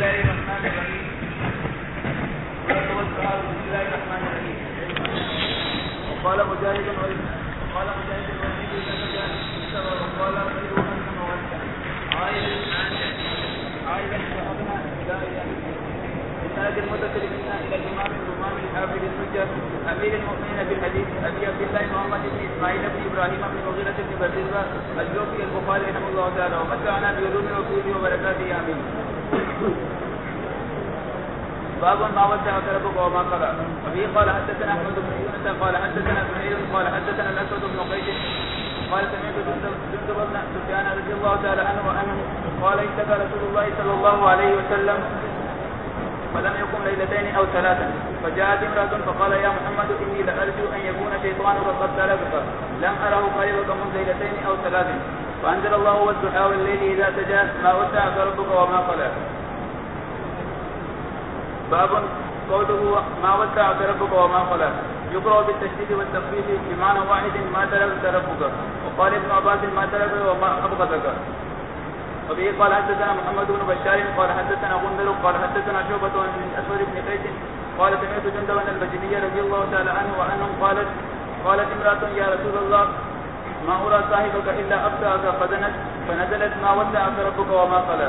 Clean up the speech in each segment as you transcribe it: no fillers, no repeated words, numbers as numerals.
الله الرحمن الرحيم. وقال مجاهد وقال غير أن مودع عائدا فأبنى إسناد المتصل منا إلى الإمام الإمام الحافظ الحجة أمير المؤمنين في الحديث أبي عبد الله محمد بن إسماعيل بن إبراهيم بن مغيرة بن بردزبة الجوفي البخاري رحمه الله تعالى ومتعنا بعلوم وفوز وبركاته آمين. باب ما ودع ربك وما قلى. وفيه قال حدثنا أحمد بن يونس قال حدثنا سهيل قال حدثنا الأسود بن قيس قال سمعت جندب بن سفيان رضي الله تعالى عنه وأنه قال اشتكى رسول الله صلى الله عليه وسلم فلم يقم ليلتين أو ثلاثا فجاءت امرأة فقال يا محمد إني لأرجو أن يكون شيطانك قد تركك لم أره قريبك من ليلتين أو ثلاث فأنزل الله والضحى والليل إذا سجى ما ودعك ربك وما قلى. باب قوله ما ودعك ربك وما قلى يقرأ بالتشديد والتخفيف بمعنى واحد ما تركك ربك وقال ابن عباس ما تركك وما أبغضك. وبه قال حدثنا محمد بن بشار قال حدثنا غندر قال حدثنا شعبة عن الأسود بن قيس قال سمعت جندبا البجلي رضي الله تعالى عنه وأنهم قالت امرأة يا رسول الله ما أرى صاحبك إلا أبتعك فنزلت ما ودعك ربك وما قلى.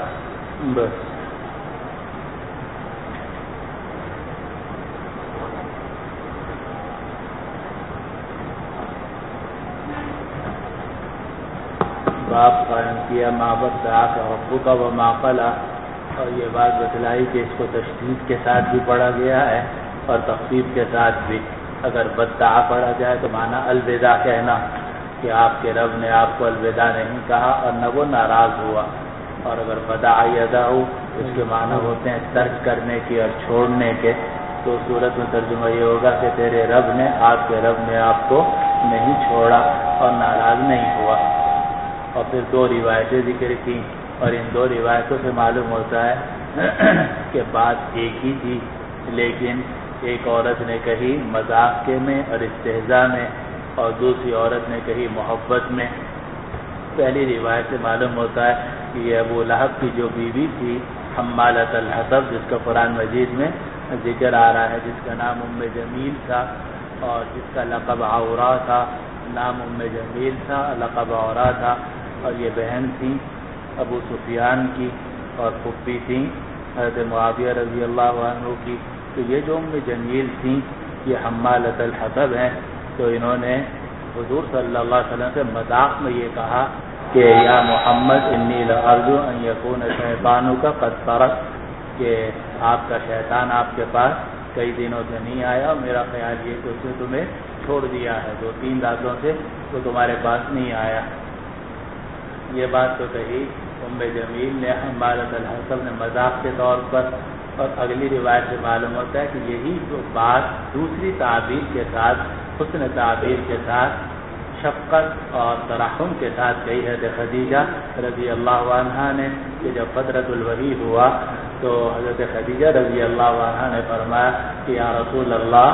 باب قائم کیا ما ودعک ربک وما قلی اور یہ بات بتلائی کہ اس کو تشدید کے ساتھ بھی پڑھا گیا ہے اور تخفیف کے ساتھ بھی. اگر ودع پڑھا جائے تو معنی الوداع کہنا کہ آپ کے رب نے آپ کو الوداع نہیں کہا اور نہ وہ ناراض ہوا. اور اگر ودع یدہ اس کے معنی ہوتے ہیں ترک کرنے کے اور چھوڑنے کے تو صورت میں ترجمہ یہ ہوگا کہ تیرے رب نے آپ کو نہیں چھوڑا اور ناراض نہیں ہوا. اور پھر دو روایتیں ذکر کی اور ان دو روایتوں سے معلوم ہوتا ہے کہ بات ایک ہی تھی لیکن ایک عورت نے کہی مذاق کے میں اور استہزاء میں اور دوسری عورت نے کہی محبت میں. پہلی روایت سے معلوم ہوتا ہے کہ یہ ابو لہب کی جو بیوی تھی حمالۃ الحطب جس کا قرآن مجید میں ذکر آ رہا ہے جس کا نام ام جمیل تھا اور جس کا لقب عورا تھا. نام ام جمیل تھا لقب عورا تھا اور یہ بہن تھی ابو سفیان کی اور پھپھی تھیں حضرت معاویہ رضی اللہ عنہ کی. تو یہ جو ام جمیل تھیں یہ حمالۃ الحطب ہیں. تو انہوں نے حضور صلی اللہ علیہ وسلم سے مذاق میں یہ کہا کہ یا محمد انی لارجو ان یکون شیطانک قد ترک کہ آپ کا شیطان آپ کے پاس کئی دنوں سے نہیں آیا اور میرا خیال یہ کہ اس نے تمہیں چھوڑ دیا ہے 2-3 راتوں سے تو تمہارے پاس نہیں آیا. یہ بات تو کہی ام جمیل نے حمالۃ الحطب نے مذاق کے طور پر. اور اگلی روایت سے معلوم ہوتا ہے کہ یہی تو بات دوسری تعبیر کے ساتھ حسن تعبیر کے ساتھ شفقت اور ترحم کے ساتھ کہی ہے خدیجہ رضی اللہ عنہا نے کہ جب فترۃ الوحی ہوا تو حضرت خدیجہ رضی اللہ عنہا نے فرمایا کہ یا رسول اللہ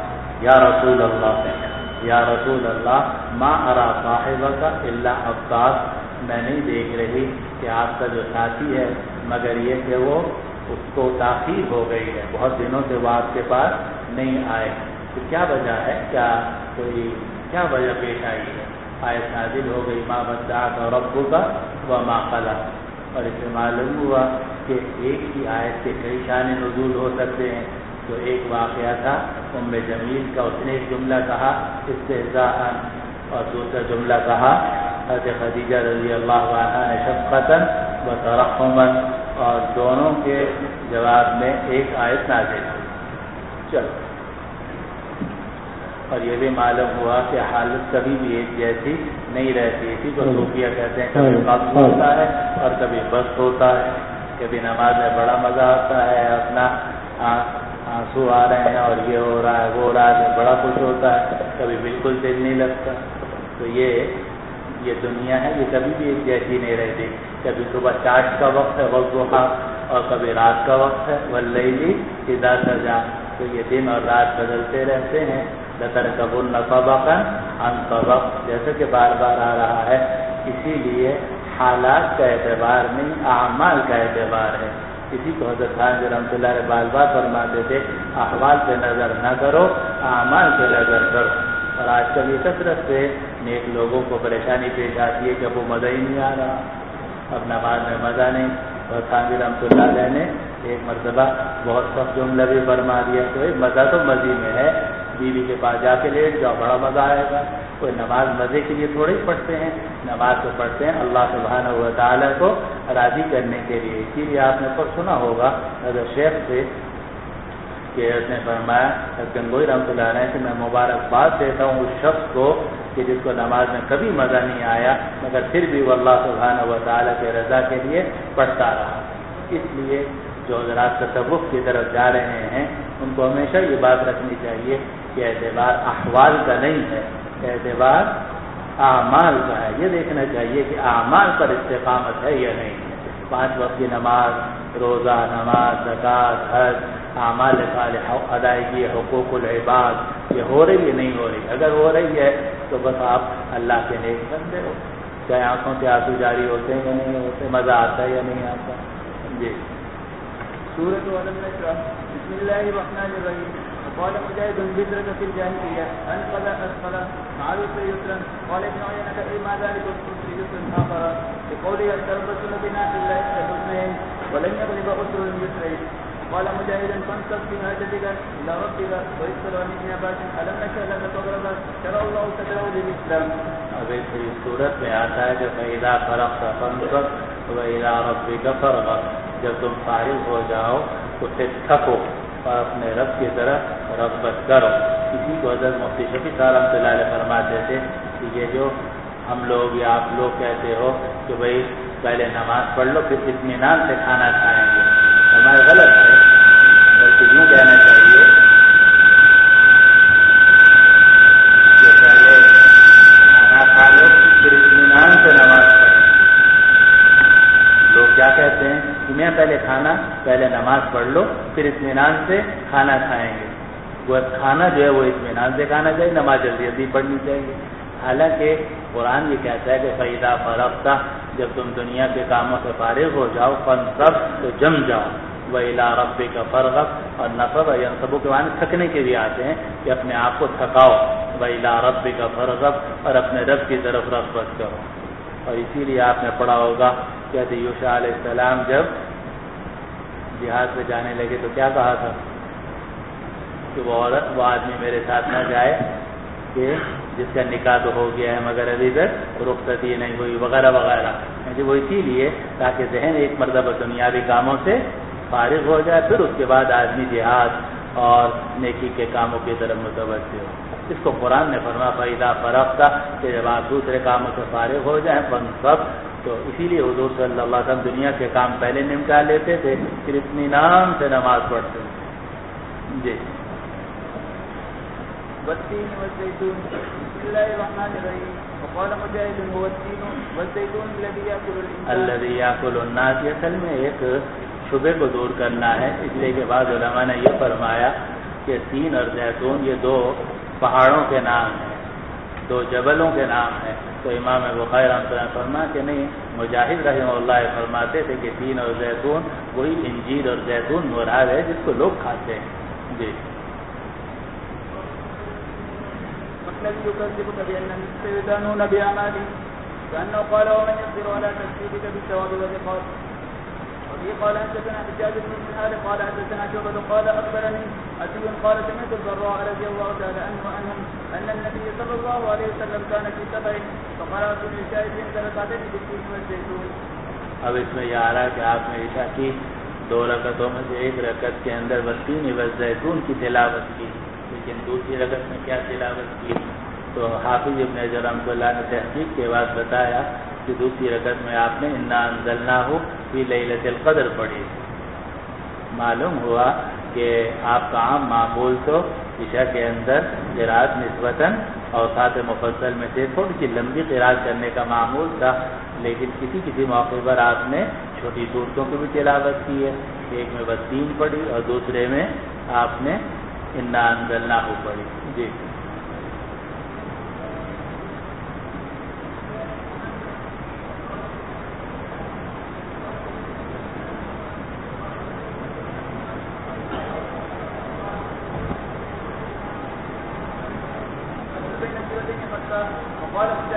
ما ارا صاحبک الا عباس میں نہیں دیکھ رہی کہ آپ کا جو ساتھی ہے مگر یہ کہ وہ اس کو تاخیر ہو گئی ہے بہت دنوں سے وہ آپ کے پاس نہیں آئے. تو کیا وجہ ہے کیا وجہ پیش آئی ہے؟ آیت نازل ہو گئی ما ودعک ربک وما قلی. اور اس سے معلوم ہوا کہ ایک ہی آیت کے کئی شان نزول ہو سکتے ہیں. تو ایک واقعہ تھا ام جمیل کا اس نے ایک جملہ کہا استہزاء اور دوسرا جملہ کہا حضرت خدیجہ رضی اللہ عنہا نے شفقتاً و ترحماً اور دونوں کے جواب میں ایک آیت نازل ہوئی. چلو اور یہ بھی معلوم ہوا کہ حالت کبھی بھی ایک جیسی نہیں رہتی تھی. تو صوفیہ کہتے ہیں کبھی قبض ہوتا ہے اور کبھی بس ہوتا ہے. کبھی نماز میں بڑا مزہ آتا ہے اپنا آنسو آ رہے ہیں اور یہ ہو رہا ہے وہ ہو رہا ہے بڑا خوش ہوتا ہے. کبھی بالکل دل نہیں لگتا. تو یہ دنیا ہے یہ کبھی بھی ایک جیسی نہیں رہتی. کبھی صبح چاش کا وقت ہے والضحیٰ اور کبھی رات کا وقت ہے واللیل اذا سجی. تو یہ دن اور رات بدلتے رہتے ہیں. لترکبن طبقا عن طبق جیسے کہ بار بار آ رہا ہے. اسی لیے حالات کا اعتبار نہیں اعمال کا اعتبار ہے اسی کو حضرت خان رحمۃ اللہ علیہ بار بار فرماتے تھے احوال پہ نظر نہ کرو، اعمال پہ نظر کرو۔ اور آج کل یہ کثرت سے نیک لوگوں کو پریشانی پیش آتی ہے کہ اب وہ مزہ ہی نہیں آ رہا، اب نماز میں مزہ نہیں۔ اور خان رحمۃ اللہ علیہ نے ایک مرتبہ بہت سخت جملہ بھی فرما دیا کہ مزہ تو مزے میں ہے، بیوی کے پاس جا کے لیٹ جاؤ، بڑا مزہ آئے گا۔ کوئی نماز مزے کے لیے تھوڑے ہی پڑھتے ہیں، نماز تو پڑھتے ہیں اللہ سبحانہ و تعالیٰ کو راضی کرنے کے لیے۔ اسی لیے آپ نے پر سنا ہوگا حضرت شیخ سے کہ اس نے فرمایا گنگوئی رحمۃ اللہ علیہ کہ میں مبارکباد دیتا ہوں اس شخص کو کہ جس کو نماز میں کبھی مزہ نہیں آیا مگر پھر بھی وہ اللہ سبحانہ و تعالیٰ کے رضا کے لیے پڑھتا رہا۔ اس لیے جو حضرات تصوف کی طرف جا رہے ہیں ان کو ہمیشہ یہ بات رکھنی چاہیے کہ اعتبار احوال کا نہیں ہے، اعتبار اعمال کا ہے۔ یہ دیکھنا چاہیے کہ اعمال پر استقامت ہے یا نہیں۔ 5 وقت کی نماز، روزہ، نماز، زکوٰۃ، حج، اعمال صالحہ، ادائیگی حقوق العباد، یہ ہو رہی ہے نہیں ہو رہی؟ اگر ہو رہی ہے تو بس آپ اللہ کے نیک بندے ہو، چاہے آنکھوں سے آنسو جاری ہوتے ہیں یا نہیں ہوتے، مزہ آتا ہے یا نہیں آتا۔ جی سورۃ علم نشرح بسم اللہ الرحمن الرحیم قال مجاہد بذرك في الجاهلية أنقذ أسفل معروف يسرا قال ابن عيينة إما ذلك الكفر يسر آخر بقوله تربصن بنا إلا الحسنين ولن يغلب أسر اليسرين قال مجاهد فانصب في حاجتك إلى ربك ويسر عن ابن عباس ألم نشرح لك صدرك شرع الله صدره للإسلام۔ اب اس صورت میں آتا ہے کہ فإذا فرغت فانصب وإلى ربك فارغب، جب تم فارغ ہو جاؤ تو پھر تھکو اور اپنے رب کی طرف رغبت کرو۔ اسی کو حضرت مفتی شفیع صاحب رحمۃ اللہ علیہ فرماتے تھے کہ یہ جو ہم لوگ یا آپ لوگ کہتے ہو کہ بھائی پہلے نماز پڑھ لو پھر اطمینان سے کھانا کھائیں گے، ہمارا غلط ہے، بلکہ یوں کہنا چاہیے کہ پہلے کھانا کھا لو پھر اطمینان سے نماز پڑھو۔ لوگ کیا کہتے ہیں کہ میں پہلے نماز پڑھ لو پھر اطمینان سے کھانا کھائیں گے۔ وہ کھانا جو ہے وہ اطمینان سے کھانا چاہیے، نماز جلدی جلدی پڑھنی چاہیے۔ حالانکہ قرآن یہ کہتا ہے کہ فإذا فرغت، جب تم دنیا کے کاموں سے فارغ ہو جاؤ، فانصب تو جم جاؤ، وإلی ربک فارغب، اور نصب ینصب کے معنی تھکنے کے بھی آتے ہیں کہ اپنے آپ کو تھکاؤ، وإلی ربک فارغب، اور اپنے رب کی طرف رغبت کرو۔ اور اسی لیے آپ نے پڑھا ہوگا کہ حضرت یوشع علیہ السلام جب جہاد پہ جانے لگے تو کیا کہا تھا کہ وہ آدمی میرے ساتھ نہ جائے کہ جس کا نکاح تو ہو گیا ہے مگر ابھی تک رخصتی نہیں ہوئی، وغیرہ وغیرہ۔ وہ اسی لیے تاکہ ذہن ایک مرتبہ دنیاوی کاموں سے فارغ ہو جائے، پھر اس کے بعد آدمی جہاد اور نیکی کے کاموں کی طرف متوجہ ہو۔ اس کو قرآن نے فرمایا فإذا فرغت، کہ جب آپ دوسرے کاموں سے فارغ ہو جائیں فانصب، تو اسی لیے حضور صلی اللہ علیہ وسلم دنیا کے کام پہلے نمٹا لیتے تھے پھر اطمینان سے نماز پڑھتے تھے۔ جی والتين والزيتون بسم الله الرحمن الرحيم وقال مجاهد هو التين والزيتون الذي يأكل الناس، یہ اصل میں ایک شبہ کو دور کرنا ہے، اس لیے کہ بعض علماء نے یہ فرمایا کہ تین اور زیتون یہ 2 پہاڑوں کے نام ہیں، 2 جبلوں کے نام ہیں۔ تو امام بخاری رحمۃ اللہ فرمایا کہ نہیں، مجاہد رحمہ اللہ فرماتے تھے کہ تین اور زیتون وہی انجیر اور زیتون مراد ہے جس کو لوگ کھاتے ہیں۔ جی الذي يكذبك بأن يستيدانون بأعماله كأنه قال ومن يصبر على تكذيبك بالثواب والعقاب. وفي قال حدثنا حجاج بن منهال قال حدثنا شعبة قال أخبرني أبي قال سمعت البراء رضي الله تعالى عنهم أن النبي صلى الله عليه وسلم كان في سفر فقرأ في العشاء عند ركعتين بالتين والزيتون. اب اس میں یہ آ رہا ہے کہ آپ نے عشاء کی 2 رکعتوں میں سے ایک رکعت کے اندر والتین والزیتون کی تلاوت کی، لیکن دوسری رکعت میں کیا تلاوت کی؟ تو حافظ ابن حجر رحمۃ اللہ نے تحقیق کے بعد بتایا کہ دوسری رکعت میں آپ نے انا انزلناہ فی لیلۃ القدر پڑھی۔ معلوم ہوا کہ آپ کا عام معمول تو عشاء کے اندر قرات نسبتاً اوساط مفصل میں سے تھوڑی سی لمبی قرات کرنے کا معمول تھا، لیکن کسی موقع پر آپ نے چھوٹی صورتوں کی بھی تلاوت کی ہے، ایک میں والتین پڑھی اور دوسرے میں آپ نے انا انزلناہ پڑھی۔ جی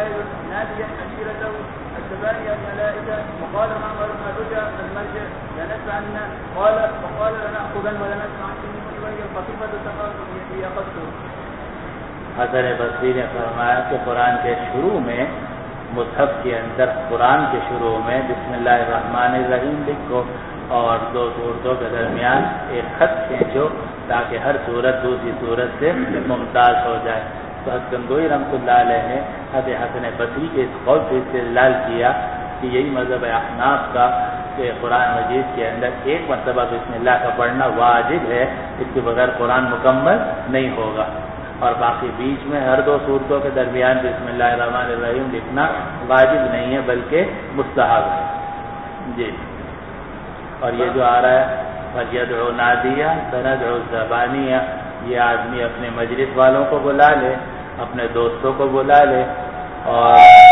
زبير ناديا عشيرته الزبانية الملائكة. وقال معمر رجع المرجع لنسمعن وقال لنأخذن ولنسمع سنين وهي الخفيفة تخاف هي قصر. حسن بصری نے فرمایا کہ قرآن کے شروع میں مصحف کے اندر قرآن کے شروع میں بسم اللہ الرحمن الرحیم لکھو اور دو سورتوں کے درمیان ایک خط کھینچو تاکہ ہر سورت دوسری سورت سے ممتاز ہو جائے. تو حضرت گنگوئی رحمۃ اللہ علیہ نے حضرت حسن بصری کے اس قول سے استدلال کیا کہ یہی مذہب احناف کا کہ قرآن مجید کے اندر ایک مرتبہ بسم اللہ کا پڑھنا واجب ہے، اس کے بغیر قرآن مکمل نہیں ہوگا، اور باقی بیچ میں ہر دو صورتوں کے درمیان بسم اللہ الرحمن الرحیم لکھنا واجب نہیں ہے بلکہ مستحب ہے. جی، اور یہ جو آ رہا ہے فَلْيَدْعُ نَادِيَ سَنَدْعُ الزَّبَانِيَ، یہ آدمی اپنے مجلس والوں کو بلا لے، اپنے دوستوں کو بلا لے، اور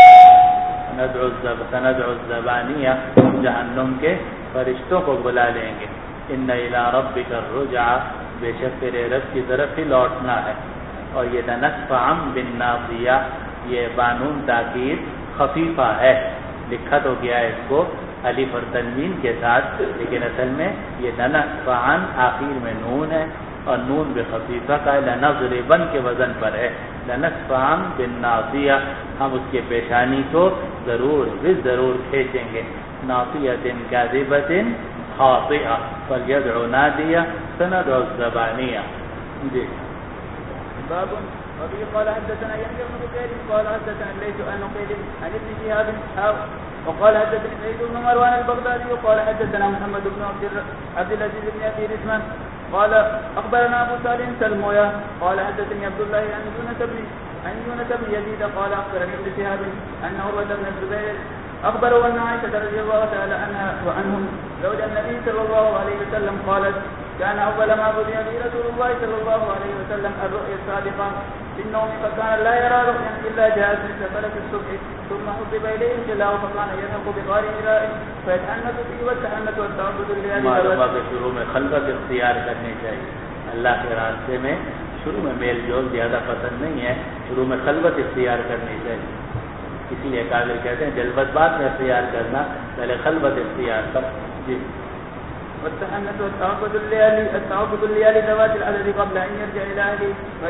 سَنَدْعُ الزَّبَانِيَ جہنم کے فرشتوں کو بلا لیں گے. إِنَّ إِلَىٰ رَبِّكَ الرُّجْعَىٰ، بے شک تیرے رب کی طرف ہی لوٹنا ہے. اور یہ لَنَسْفَعًا بِالنَّاصِيَةِ، یہ بانون تاکید خفیفہ ہے، لکھا تو گیا ہے اس کو الف اور تنوین کے ساتھ، لیکن اصل میں یہ لَنَسْفَعًا آخر میں نون ہے اور نون بخفیفہ کا لَنَضْرِبًا کے وزن پر ہے. لَنَسْفَعًا بِالنَّاصِيَةِ، ہم اس کے پیشانی کو ضرور کھینچیں گے. ناصیۃ کاذبۃ خاطئہ فلیدع نادیہ سندع الزبانیہ. جی. باب وفي قال حدثنا يحيى بن بكير قال حدثنا الليث عن نقيل عن ابن شهاب وقال حدثني سعيد بن مروان البغدادي وقال حدثنا محمد بن عبد العزيز بن ابي رزمان قال اخبرنا ابو سالم سلمويه قال حدثني عبد الله عن يونس بن يزيد قال اخبرني ابن شهاب ان عروة بن الزبير اخبره ان عائشة رضي الله تعالى عنها وعنهم زوج النبي صلى الله عليه وسلم قالت كان أول ما بدأ به رسول الله صلى الله عليه وسلم الرؤيا الصادقة في النوم، فكان لا يرى رؤيا إلا جاءت من سفلة الصبح ثم حبب إليه انجلاه فكان ينهق بغار إراء فيتحنث فيه والتحنث والتعبد لله. معلومات کے شروع میں خلوت اختیار کرنی چاہیے. اللہ کے راستے میں شروع میں میل جول زیادہ پسند نہیں ہے، شروع میں خلوت اختیار کرنی چاہیے. اسی لیے قابل کہتے ہیں جلبت بعد میں اختیار کرنا، پہلے خلوت اختیار کر. جی. والتحنث والتعبد الليالي ذوات العدد قبل ان يرجع الى اهله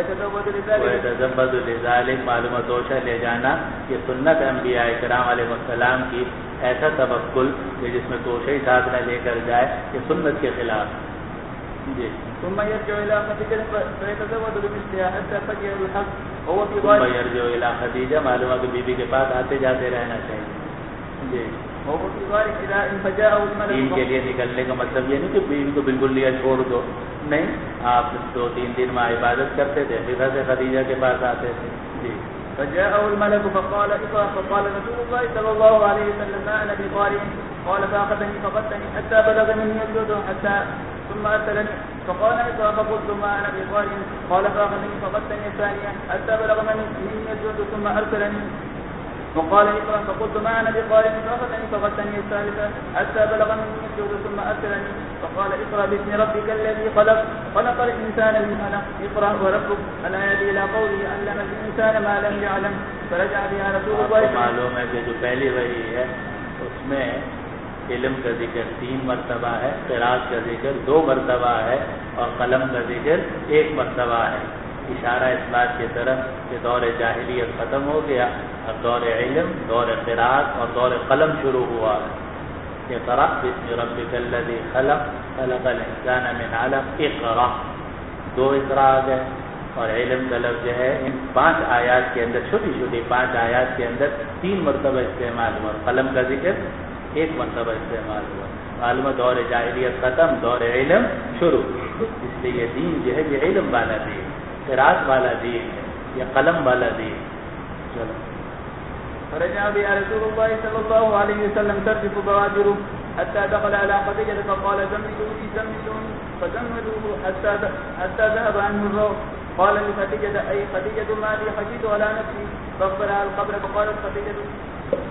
ويتزبد لذلك. معلومات توشہ لے جانا یہ سنت انبیاء کرام علیہ السلام کی، ایسا تبکل کہ جس میں توشہ ہی ساتھ نہ لے کر جائے، یہ سنت کے خلاف. جی. ثم يرجع الى خدیجہ فيتزود بمثلها حتى فجر الحق وهو في ثم يرجع الى خدیجہ، معلومات کہ بی بی کے پاس آتے جاتے رہنا چاہیے. جی. دین کے لیے نکلنے کا مطلب یہ نہیں کہ بیوی کو بالکل لیا چھوڑ دو، نہیں، آپ 2-3 دن میں عبادت کرتے تھے، پھر سے خدیجہ کے پاس آتے تھے. جی. فجاءه الملك فقال اقرأ فقال رسول الله صلى الله عليه وسلم ما أنا بقارئ قال فأخذني فقدتني حتى بلغ مني الجود حتى ثم أرسلني فقال اقرأ فقلت ما أنا بقارئ قال فأخذني فقدتني الثانية حتى بلغ مني الجود ثم أرسلني وقال اقرأ فقلت ما أنا بقارئ فأخذني الثالثة حتى بلغ مني الجود ثم أرسلني فقال اقرأ باسم ربك الذي خلق الإنسان من علق اقرأ وربك الآيات إلى قوله علم الإنسان ما لم يعلم فرجع بها رسول الله. معلوم ہے کہ جو پہلی وحی ہے اس میں علم کا ذکر 3 مرتبہ ہے، قراءت کا ذکر 2 مرتبہ ہے اور قلم کا ذکر 1 مرتبہ ہے. اشارہ اس بات کی طرف کہ دور جاہلیت ختم ہو گیا، اب دور علم، دور قراءت اور دور قلم شروع ہوا. اقرأ باسم ربک الذی خلق الانسان من علق. اقرأ 2 اقرا ہے، اور علم کا لفظ جو ہے ان 5 آیات کے اندر، چھوٹی 5 آیات کے اندر 3 مرتبہ استعمال ہوا. قلم کا ذکر 1 مرتبہ استعمال ہوا. معلوم دور جاہلیت ختم، دور علم شروع. اس لیے یہ دین جو ہے یہ علم والا دین، قراءت والا دین ہے، یہ قلم والا دین. چلو. فرجع بها رسول الله صلى الله عليه وسلم ترجف بوادره حتى دخل على خديجة فقال زملوني فزملوه حتى ذهب عنه الروح. قال لخديجة أي خديجة ما لي خشيت على نفسي فاغفرها القبر. فقالت خديجة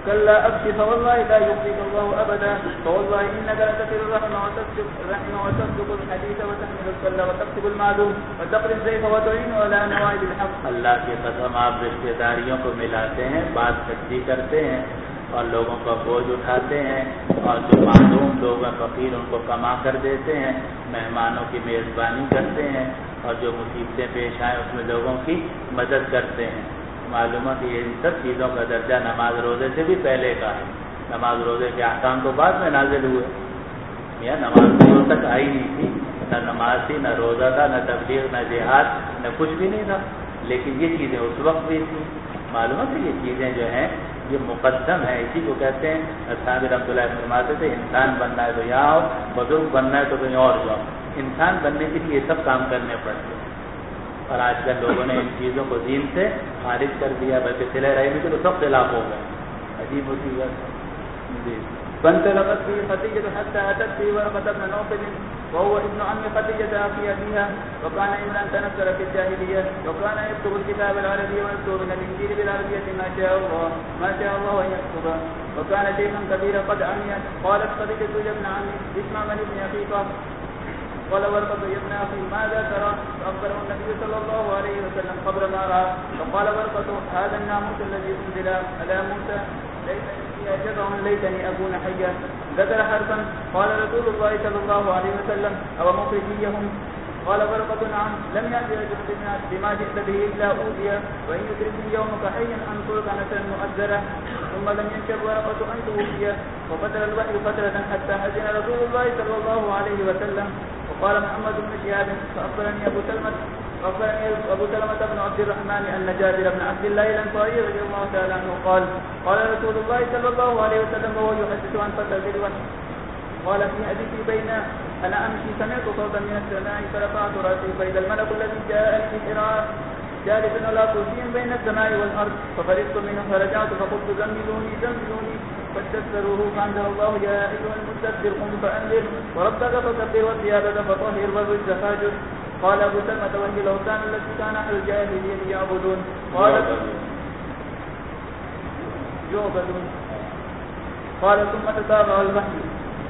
كلا أبشر فوالله لا يخزيك الله أبدا فوالله إنك لتصل الرحم وتصدق الحديث وتحمل الكلا وتكتب المعلوم وتقري السيف وتعين على نوائب الحق. اللہ کی قسم آپ رشتہ داریوں کو ملاتے ہیں، بات سچی کرتے ہیں اور لوگوں کا بوجھ اٹھاتے ہیں، اور جو معلوم لوگ ہیں فقیر ان کو کما کر دیتے ہیں، مہمانوں کی میزبانی کرتے ہیں، اور جو مصیبتیں پیش آئیں اس میں لوگوں کی مدد کرتے ہیں. معلوم ہے کہ ان سب چیزوں کا درجہ نماز روزے سے بھی پہلے کا ہے. نماز روزے کے احکام تو بعد میں نازل ہوئے. یا نماز دنوں تک آئی نہیں تھی، نہ نماز تھی، نہ روزہ تھا، نہ تبلیغ، نہ جہاد، نہ کچھ بھی نہیں تھا، لیکن یہ چیزیں اس وقت بھی تھیں. معلوم ہے کہ یہ چیزیں جو ہیں یہ مقدم ہے. اسی کو کہتے ہیں صاحب رحمۃ اللہ فرماتے تھے انسان بننا ہے تو یہاں آؤ، بزرگ بننا ہے تو کہیں اور جاؤ. انسان بننے کے لیے یہ سب کام کرنے پڑتے ہیں، اور آج کل لوگوں نے ان چیزوں کو دین سے خارج کر دیا، بلکہ صلہ رحمی کے تو سب خلاف ہو گئے. عجیب ہوتی بات. جی. فانطلقت به خديجة حتى أتت به ورقة بن نوفل وهو ابن عم خديجة أخي أبيها، وكان امرأ تنكر في الجاهلية، وكان يكتب الكتاب العربي ويكتب من الإنجيل بالعربية ما شاء الله أن يكتب، وكان شيخا كبيرا قد عمي. قالت خديجة يا ابن عمي اسمع من ابن أخيك. قال ورقة يا ابن أخي ماذا ترى؟ فأخبره النبي صلى الله عليه وسلم خبر ما رأى. فقال ورقة هذا الناموس الذي أنزل على موسى ليتني أكون حيا. ذكر حرفا. قال رسول الله صلى الله عليه وسلم أو مخرجيهم. قال ورقة نعم لم يأتي رجل بما جئت به إلا أوذي، وإن يدركني يومك حيا أنصرك نصرا مؤزرا. ثم لم ينشب ورقة أن توفي، وفتر الوحي فترة حتى حزن رسول الله صلى الله عليه وسلم. وقال محمد بن شهاب فأخبرني أبو سلمة بن عبد الرحمن أن جابر بن عبد الله الأنصاري رضي الله تعالى عنه قال قال رسول الله صلى الله عليه وسلم وهو يحدث عن فترة الوحي قال في حديثي بين أنا أمشي سمعت صوتا من السماء فرفعت رأسي فإذا الملك الذي جاءني في حراء جالس على كرسي بين السماء والأرض ففرغت منه فرجعت فقلت زملوني فاستكبروه فأنزل الله يا أيها المستكبر قم فأنذر وربك فكبر وثيابك فطهر والرجز فاهجر. قال أبو سلمة وهي الأوثان التي كان أهل الجاهلية يعبدون. قال ثم تتابع الوحي.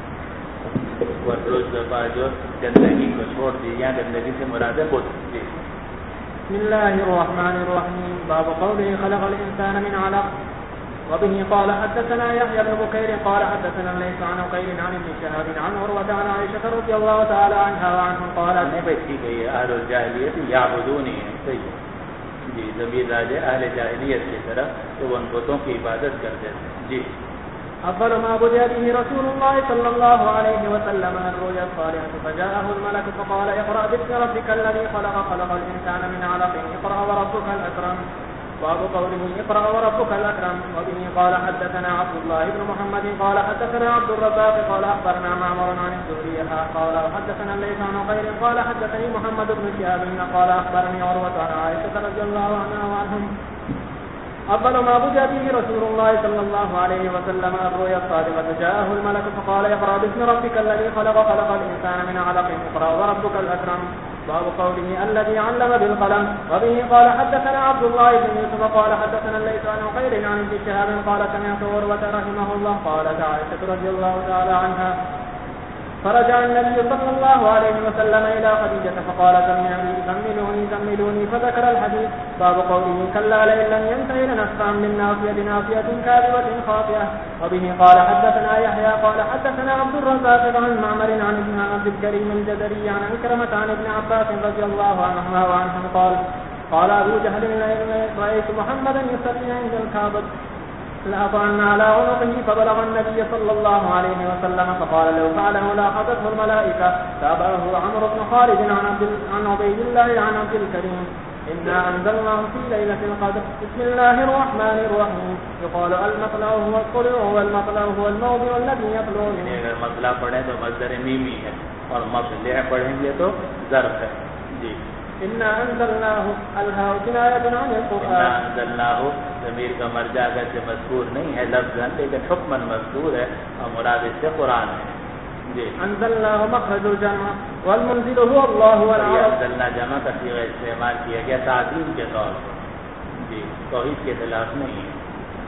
والرجز فاهجر گندگی کو چھوڑ دیا، گندگی سے مراد ہے بدھ. بسم الله الرحمن الرحيم. باب قوله خلق الإنسان من علق. وبه قال حدثنا يحيى بن بكير قال حدثنا ليس عن عقيل عن ابن شهاب عن عروة عن عائشة رضي الله تعالى عنها وعنهم قالت نہیں بھائی ٹھیک ہے، یہ اہل الجاہلیت یعبدونی ہے، صحیح ہے جی. ضمیر راجع اہل جاہلیت کی طرف تو وہ ان بتوں کی عبادت کرتے ہیں. جی. أفضل ما بدأ به رسول الله صلى الله عليه وسلم الرؤيا الصالحة فجاءه الملك فقال اقرأ باسم ربك الذي خلق الإنسان من علق اقرأ وربك الأكرم. باب قوله اقرأ وربك الأكرم. وبه قال حدثنا عبد الله بن محمد قال حدثنا عبد الرزاق قال أخبرنا معمر عن الزهري قال حدثنا ليس عن غير قال حدثني محمد بن شهاب قال أخبرني عروة عن عائشة رضي الله عنها وعنهم. أفضل ما بدأ به رسول الله صلى الله عليه وسلم الرؤيا الصادقة جاءه الملك فقال اقرأ باسم ربك الذي خلق الإنسان من علق اقرأ وربك الأكرم. باب قوله الذي علم بالقلم. وبه قال حدثنا عبد الله بن يوسف قال حدثنا ليس عن غير عن ابن شهاب قال سمعت عروة رحمه الله قالت عائشة رضي الله تعالى عنها فرجع النبي صلى الله عليه وسلم إلى خديجة فقال زملوني فذكر الحديث. باب قوله كلا لئن لم ينتهي لنسفعا بالناصية ناصية كاذبة خاطئة. وبه قال حدثنا يحيى قال حدثنا عبد الرزاق عن معمر عن ابن عبد الكريم الجزري عن عكرمة عن ابن عباس رضي الله عنهما وعنهم قال أبو جهل رأيت محمدا يصلي عند الكعبة لأطعن على عنقه فبلغ النبي صلى الله عليه وسلم فقال لو فعله لاحظته الملائكة. تابعه عمرو بن خالد عن عبيد الله عن عبد الكريم. إنا أنزلناه في ليلة القدر. بسم الله الرحمن الرحيم. يقال المطلع هو الطلوع والمطلع هو الموضع الذي يطلع منه. اگر مطلع پڑھیں تو مصدر میمی ہے اور مطلع پڑھیں گے تو ظرف ہے. جی. إنا أنزلناه الهاء كناية عن القرآن. إنا أنزلناه ضمیر کا مرجع اگرچہ مذکور نہیں ہے لفظاً لیکن حکماً مذکور ہے اور مراد اس سے قرآن ہے. جی. انزلناه مخرج الجمع والمنزل هو الله والعرب. انزلنا جمع کا صیغہ استعمال کیا گیا تعظیم کے طور پر. جی. توحید کے خلاف نہیں ہے.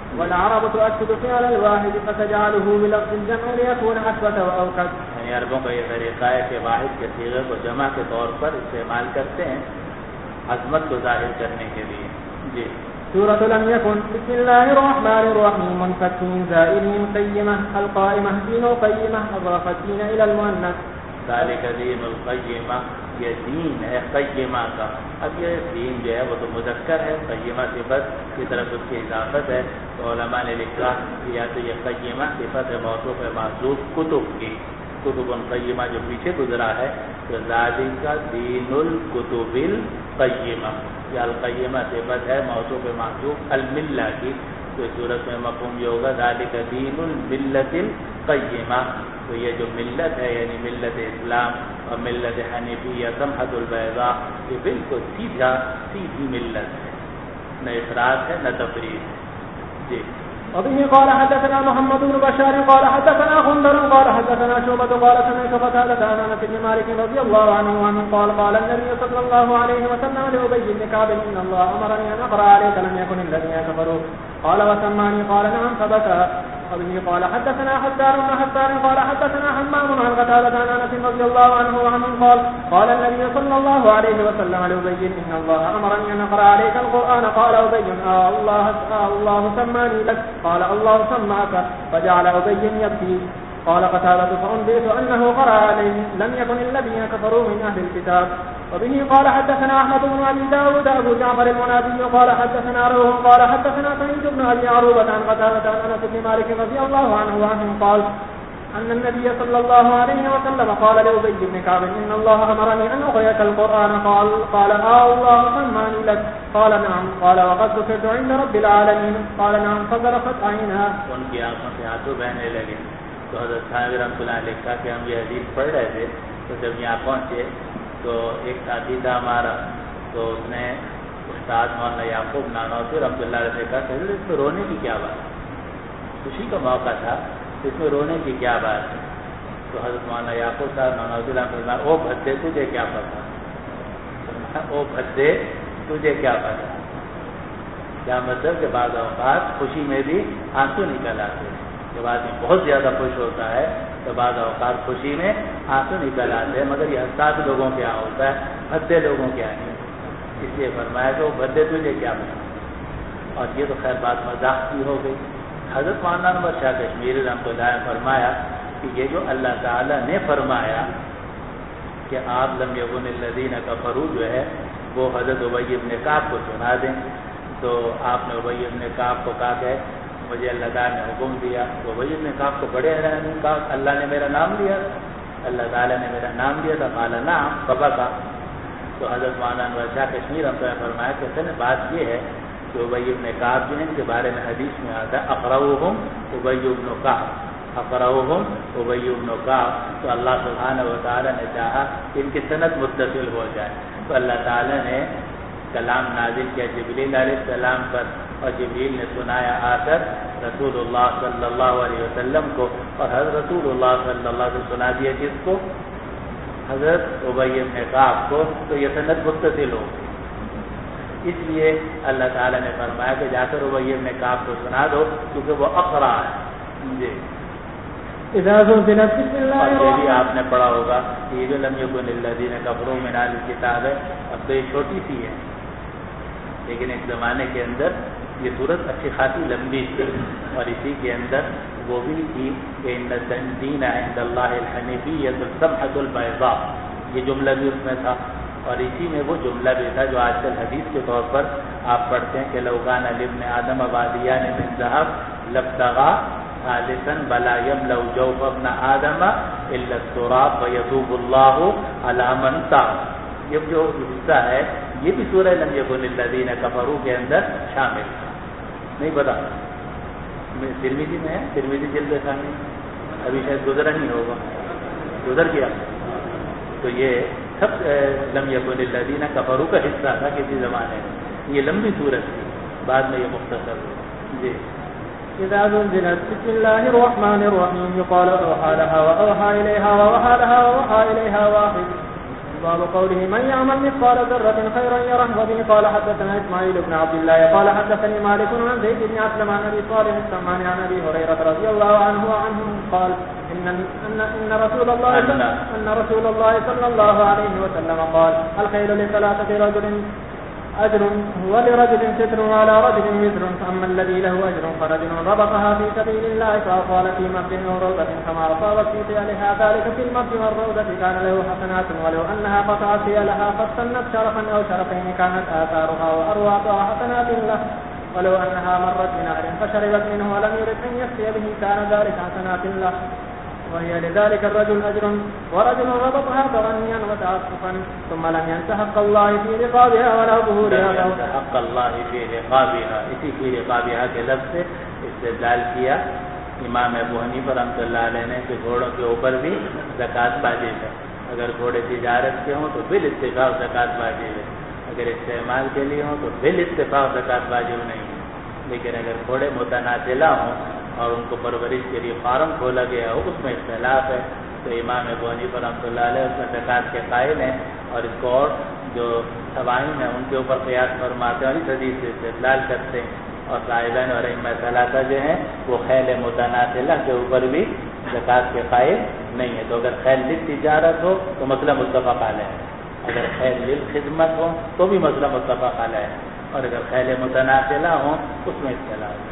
والعرب تؤكد فعل الواحد فتجعله بلفظ الجمع ليكون أثبت وأوكد. یعنی عربوں کا یہ طریقہ ہے کہ واحد کے صیغے کو جمع کے طور پر استعمال کرتے ہیں عظمت کو ظاہر کرنے کے لیے. جی. سورة لم يكن. بسم الله الرحمن الرحيم. منفكين زائلين قيمة القائمة دين القيمة أضاف الدين إلى المؤنث. ذلك دین القیمہ، یہ دین ہے قیمہ کا. اب یہ دین جو ہے وہ تو مذکر ہے، قیمہ صفت کی طرف اس کی اضافت ہے. تو علماء نے لکھا کہ یا تو یہ قیمہ صفت ہے موصوف ہے محذوف کتب کی، کتب القیمہ جو پیچھے گزرا ہے تو ذالک دین الکتب القیمہ، یا القیمہ صفت ہے موصوف محذوف الملہ کی. تو اس صورت میں مفہوم یہ ہوگا ذالک دین الملۃ القیمہ. تو یہ جو ملت ہے یعنی ملت اسلام اور ملت حنیفیہ سمحۃ البیضاء، یہ بالکل سیدھی ملت ہے، نہ افراط ہے نہ تفریط ہے. جی. وبه قال حدثنا محمد بن بشار قال حدثنا غندر قال حدثنا شعبة قال سمعت قتادة عن انس بن مالك رضي الله عنه قال قال النبي صلى الله عليه وسلم لأبي بن كعب ان الله امرني ان اقرا عليك لم يكن الذين كفروا قال وسماني قال نعم فبكى. وبه قال حدثنا حسان بن حسان قال حدثنا حمام عن قتادة عن انس رضي الله عنه قال قال النبي صلى الله عليه وسلم لأبي ان الله امرني ان اقرا عليك القرآن قال أبي الله سماني لك قال الله سماك فجعل أبي يبكي. قال قتادة فأنبئت أنه قرأ عليه لم يكن الذين كفروا من أهل الكتاب. وبه قال حدثنا أحمد بن أبي داود أبو جعفر المنابي قال حدثنا روح قال حدثنا سعيد بن أبي عروبة عن قتادة عن أنس بن مالك رضي الله عنه قال أن النبي صلى الله عليه وسلم قال لأبي بن كعب إن الله أمرني أن أقرأك القرآن قال الله سماني لك قال نعم قال وقد ذكرت عند رب العالمين قال نعم فذرفت عينها. ان کی آنکھوں سے آنسو بہنے لگے. تو حضرت صاحب رحمۃ اللہ علیہ لکھا کہ ہم یہ حدیث پڑھ رہے تھے تو جب یہاں پہنچے تو ایک ساتھی تھا ہمارا، تو اس نے استاد مولانا یعقوب نانوتوی رحمۃ اللہ علیہ سے کہا کہ اس میں رونے کی کیا بات ہے، خوشی کا موقع تھا، اس میں رونے کی کیا بات ہے. تو حضرت مولانا یعقوب صاحب نانوتوی رحمۃ اللہ، او بھدے تجھے کیا پتا، او بھدے تجھے کیا پتا. کیا مطلب کہ بعض اوقات خوشی میں بھی آنسو نکل آتے ہیں. جب آدمی بہت زیادہ خوش ہوتا ہے تو بعض اوقات خوشی میں آنسو نکل آتے ہیں، مگر یہ حساس لوگوں کے یہاں ہوتا ہے، بھدے لوگوں کے یہاں نہیں. اس لیے فرمایا کہ وہ بھدے تجھے کیا پتا. اور یہ تو خیر بات مذاق کی ہو گئی. حضرت مولانا نور شاہ کشمیری رحمۃ اللہ نے فرمایا کہ یہ جو اللہ تعالیٰ نے فرمایا کہ آپ لم یکن الذین کفروا جو ہے وہ حضرت ابی بن کعب کو سنا دیں، تو آپ نے ابی بن کعب کو کہا کہ مجھے اللہ تعالیٰ نے حکم دیا. تو ابی بن کعب کو بڑے حیران ہوئے، کہا اللہ نے میرا نام لیا، اللہ تعالیٰ نے میرا نام لیا تھا. قال نعم فبکى. تو حضرت مولانا نور شاہ کشمیری رحمۃ اللہ نے فرمایا کہ اصل بات یہ ہے کہ ابی بن کعب جو ہے ان کے بارے میں حدیث میں آتا ہے اقرؤہم ابی بن کعب، اقرؤہم ابی بن کعب. تو اللہ سبحانہ و تعالیٰ نے چاہا کہ ان کی سند متصل ہو جائے، تو اللہ تعالیٰ نے کلام نازل کیا جبریل علیہ السلام پر، اور جبریل نے سنایا آ کر رسول اللہ صلی اللہ علیہ وسلم کو، اور حضرت رسول اللہ صلی اللہ علیہ وسلم سنا دیا کس کو، حضرت ابی بن کعب کو. تو یہ سند متصل ہو. اس لیے اللہ تعالیٰ نے فرمایا کہ جا کر ابی بن کعب کو سنا دو کیونکہ وہ اقرا ہے. جی. اور یہ بھی آپ نے پڑھا ہوگا کہ یہ جو لم یکن الذین کفروا من اہل الکتاب ہے، اب تو یہ چھوٹی سی ہے لیکن ایک زمانے کے اندر یہ صورت اچھی خاصی لمبی تھی، اور اسی کے اندر وہ بھی تھی کہ ان الدین عند اللہ الحنیفیۃ السمحۃ البیضاء، یہ جملہ بھی اس میں تھا. اور اسی میں وہ جملہ بھی تھا جو آج کل حدیث کے طور پر آپ پڑھتے ہیں کہ لو کان لابن آدم وادیان من ذهب لابتغى ثالثا بلا يملأ جوف ابن آدم الا التراب ويتوب الله على من تاب. یہ جو حصہ ہے یہ بھی سورہ لم یکن الذین کفروا کے اندر شامل ہے. نہیں پتا ترمذی میں ہے، ترمذی جلد ثانی، ابھی شاید گزرا نہیں ہوگا، گزر گیا. تو یہ سب لم یکن الذین کفروا کا حصہ تھا کسی زمانے میں. یہ لمبی سورت تھی، بعد میں یہ مختصر ہو. جی. إذا زلزلت بسم الله الرحمن الرحيم يقال أوحى لها وأوحى إليها ووحى لها ووحى إليها واحد. باب قوله من يعمل مثقال ذرة خيرا يره. وبه قال حدثنا إسماعيل بن عبد الله قال حدثني مالك عن زيد بن أسلم عن أبي صالح السمان عن أبي هريرة رضي الله عنه قال إن رسول الله صلى الله عليه وسلم قال الخيل لثلاثة رجل أجر هو لرجل ستر وعلى رجل وزر. فأما الذي له أجر فرجل ربطها في سبيل الله فأصال في مسجد أو روضة كما أصابت في فعلها ذلك في المسجد والروضة كان له حسنات ولو أنها قطعت فعلها فاستنت شرفا أو شرفين كانت آثارها وأرواقها حسنات له. ولو أنها مرت بنهر فشربت منه ولم يرد أن يفتي به كان ذلك حسنات له وهي لذلك الرجل أجر. ورجل ربطها تغنيا وتعففا ثم لم ينس حق الله في رقابها ولا ظهورها. حق الله في رقابها اسی کی رقابها کے لفظ سے استدلال کیا امام ابو حنیفہ رحمۃ اللہ علیہ نے کہ گھوڑوں کے اوپر بھی زکوٰۃ واجب ہے. اگر گھوڑے تجارت کے ہوں تو بالاتفاق زکوٰۃ واجب ہے. اگر استعمال کے لیے ہوں تو بالاتفاق زکوٰۃ واجب نہیں ہے. لیکن اگر گھوڑے متنازلہ ہوں اور ان کو پرورش کے لیے فارم کھولا گیا ہو اس میں اختلاف ہے تو امام ابو حنیفہ رحمۃ اللہ علیہ اس میں زکوٰۃ کے قائل ہیں اور اس کو اور جو تباہین ہیں ان کے اوپر قیاس فرماتے ہیں اور اس حدیث سے استدلال کرتے ہیں. اور صاحبین اور ائمہ ثلاثہ جو ہیں وہ خیل متنازلہ کے اوپر بھی زکوٰۃ کے قائل نہیں ہے. تو اگر خیل للتجارت ہو تو مسئلہ متفق علیہ ہے. اگر خیل للخدمت ہو تو بھی مسئلہ متفق علیہ ہے. اور اگر خیل متنازلہ ہوں اس میں اختلاف ہے.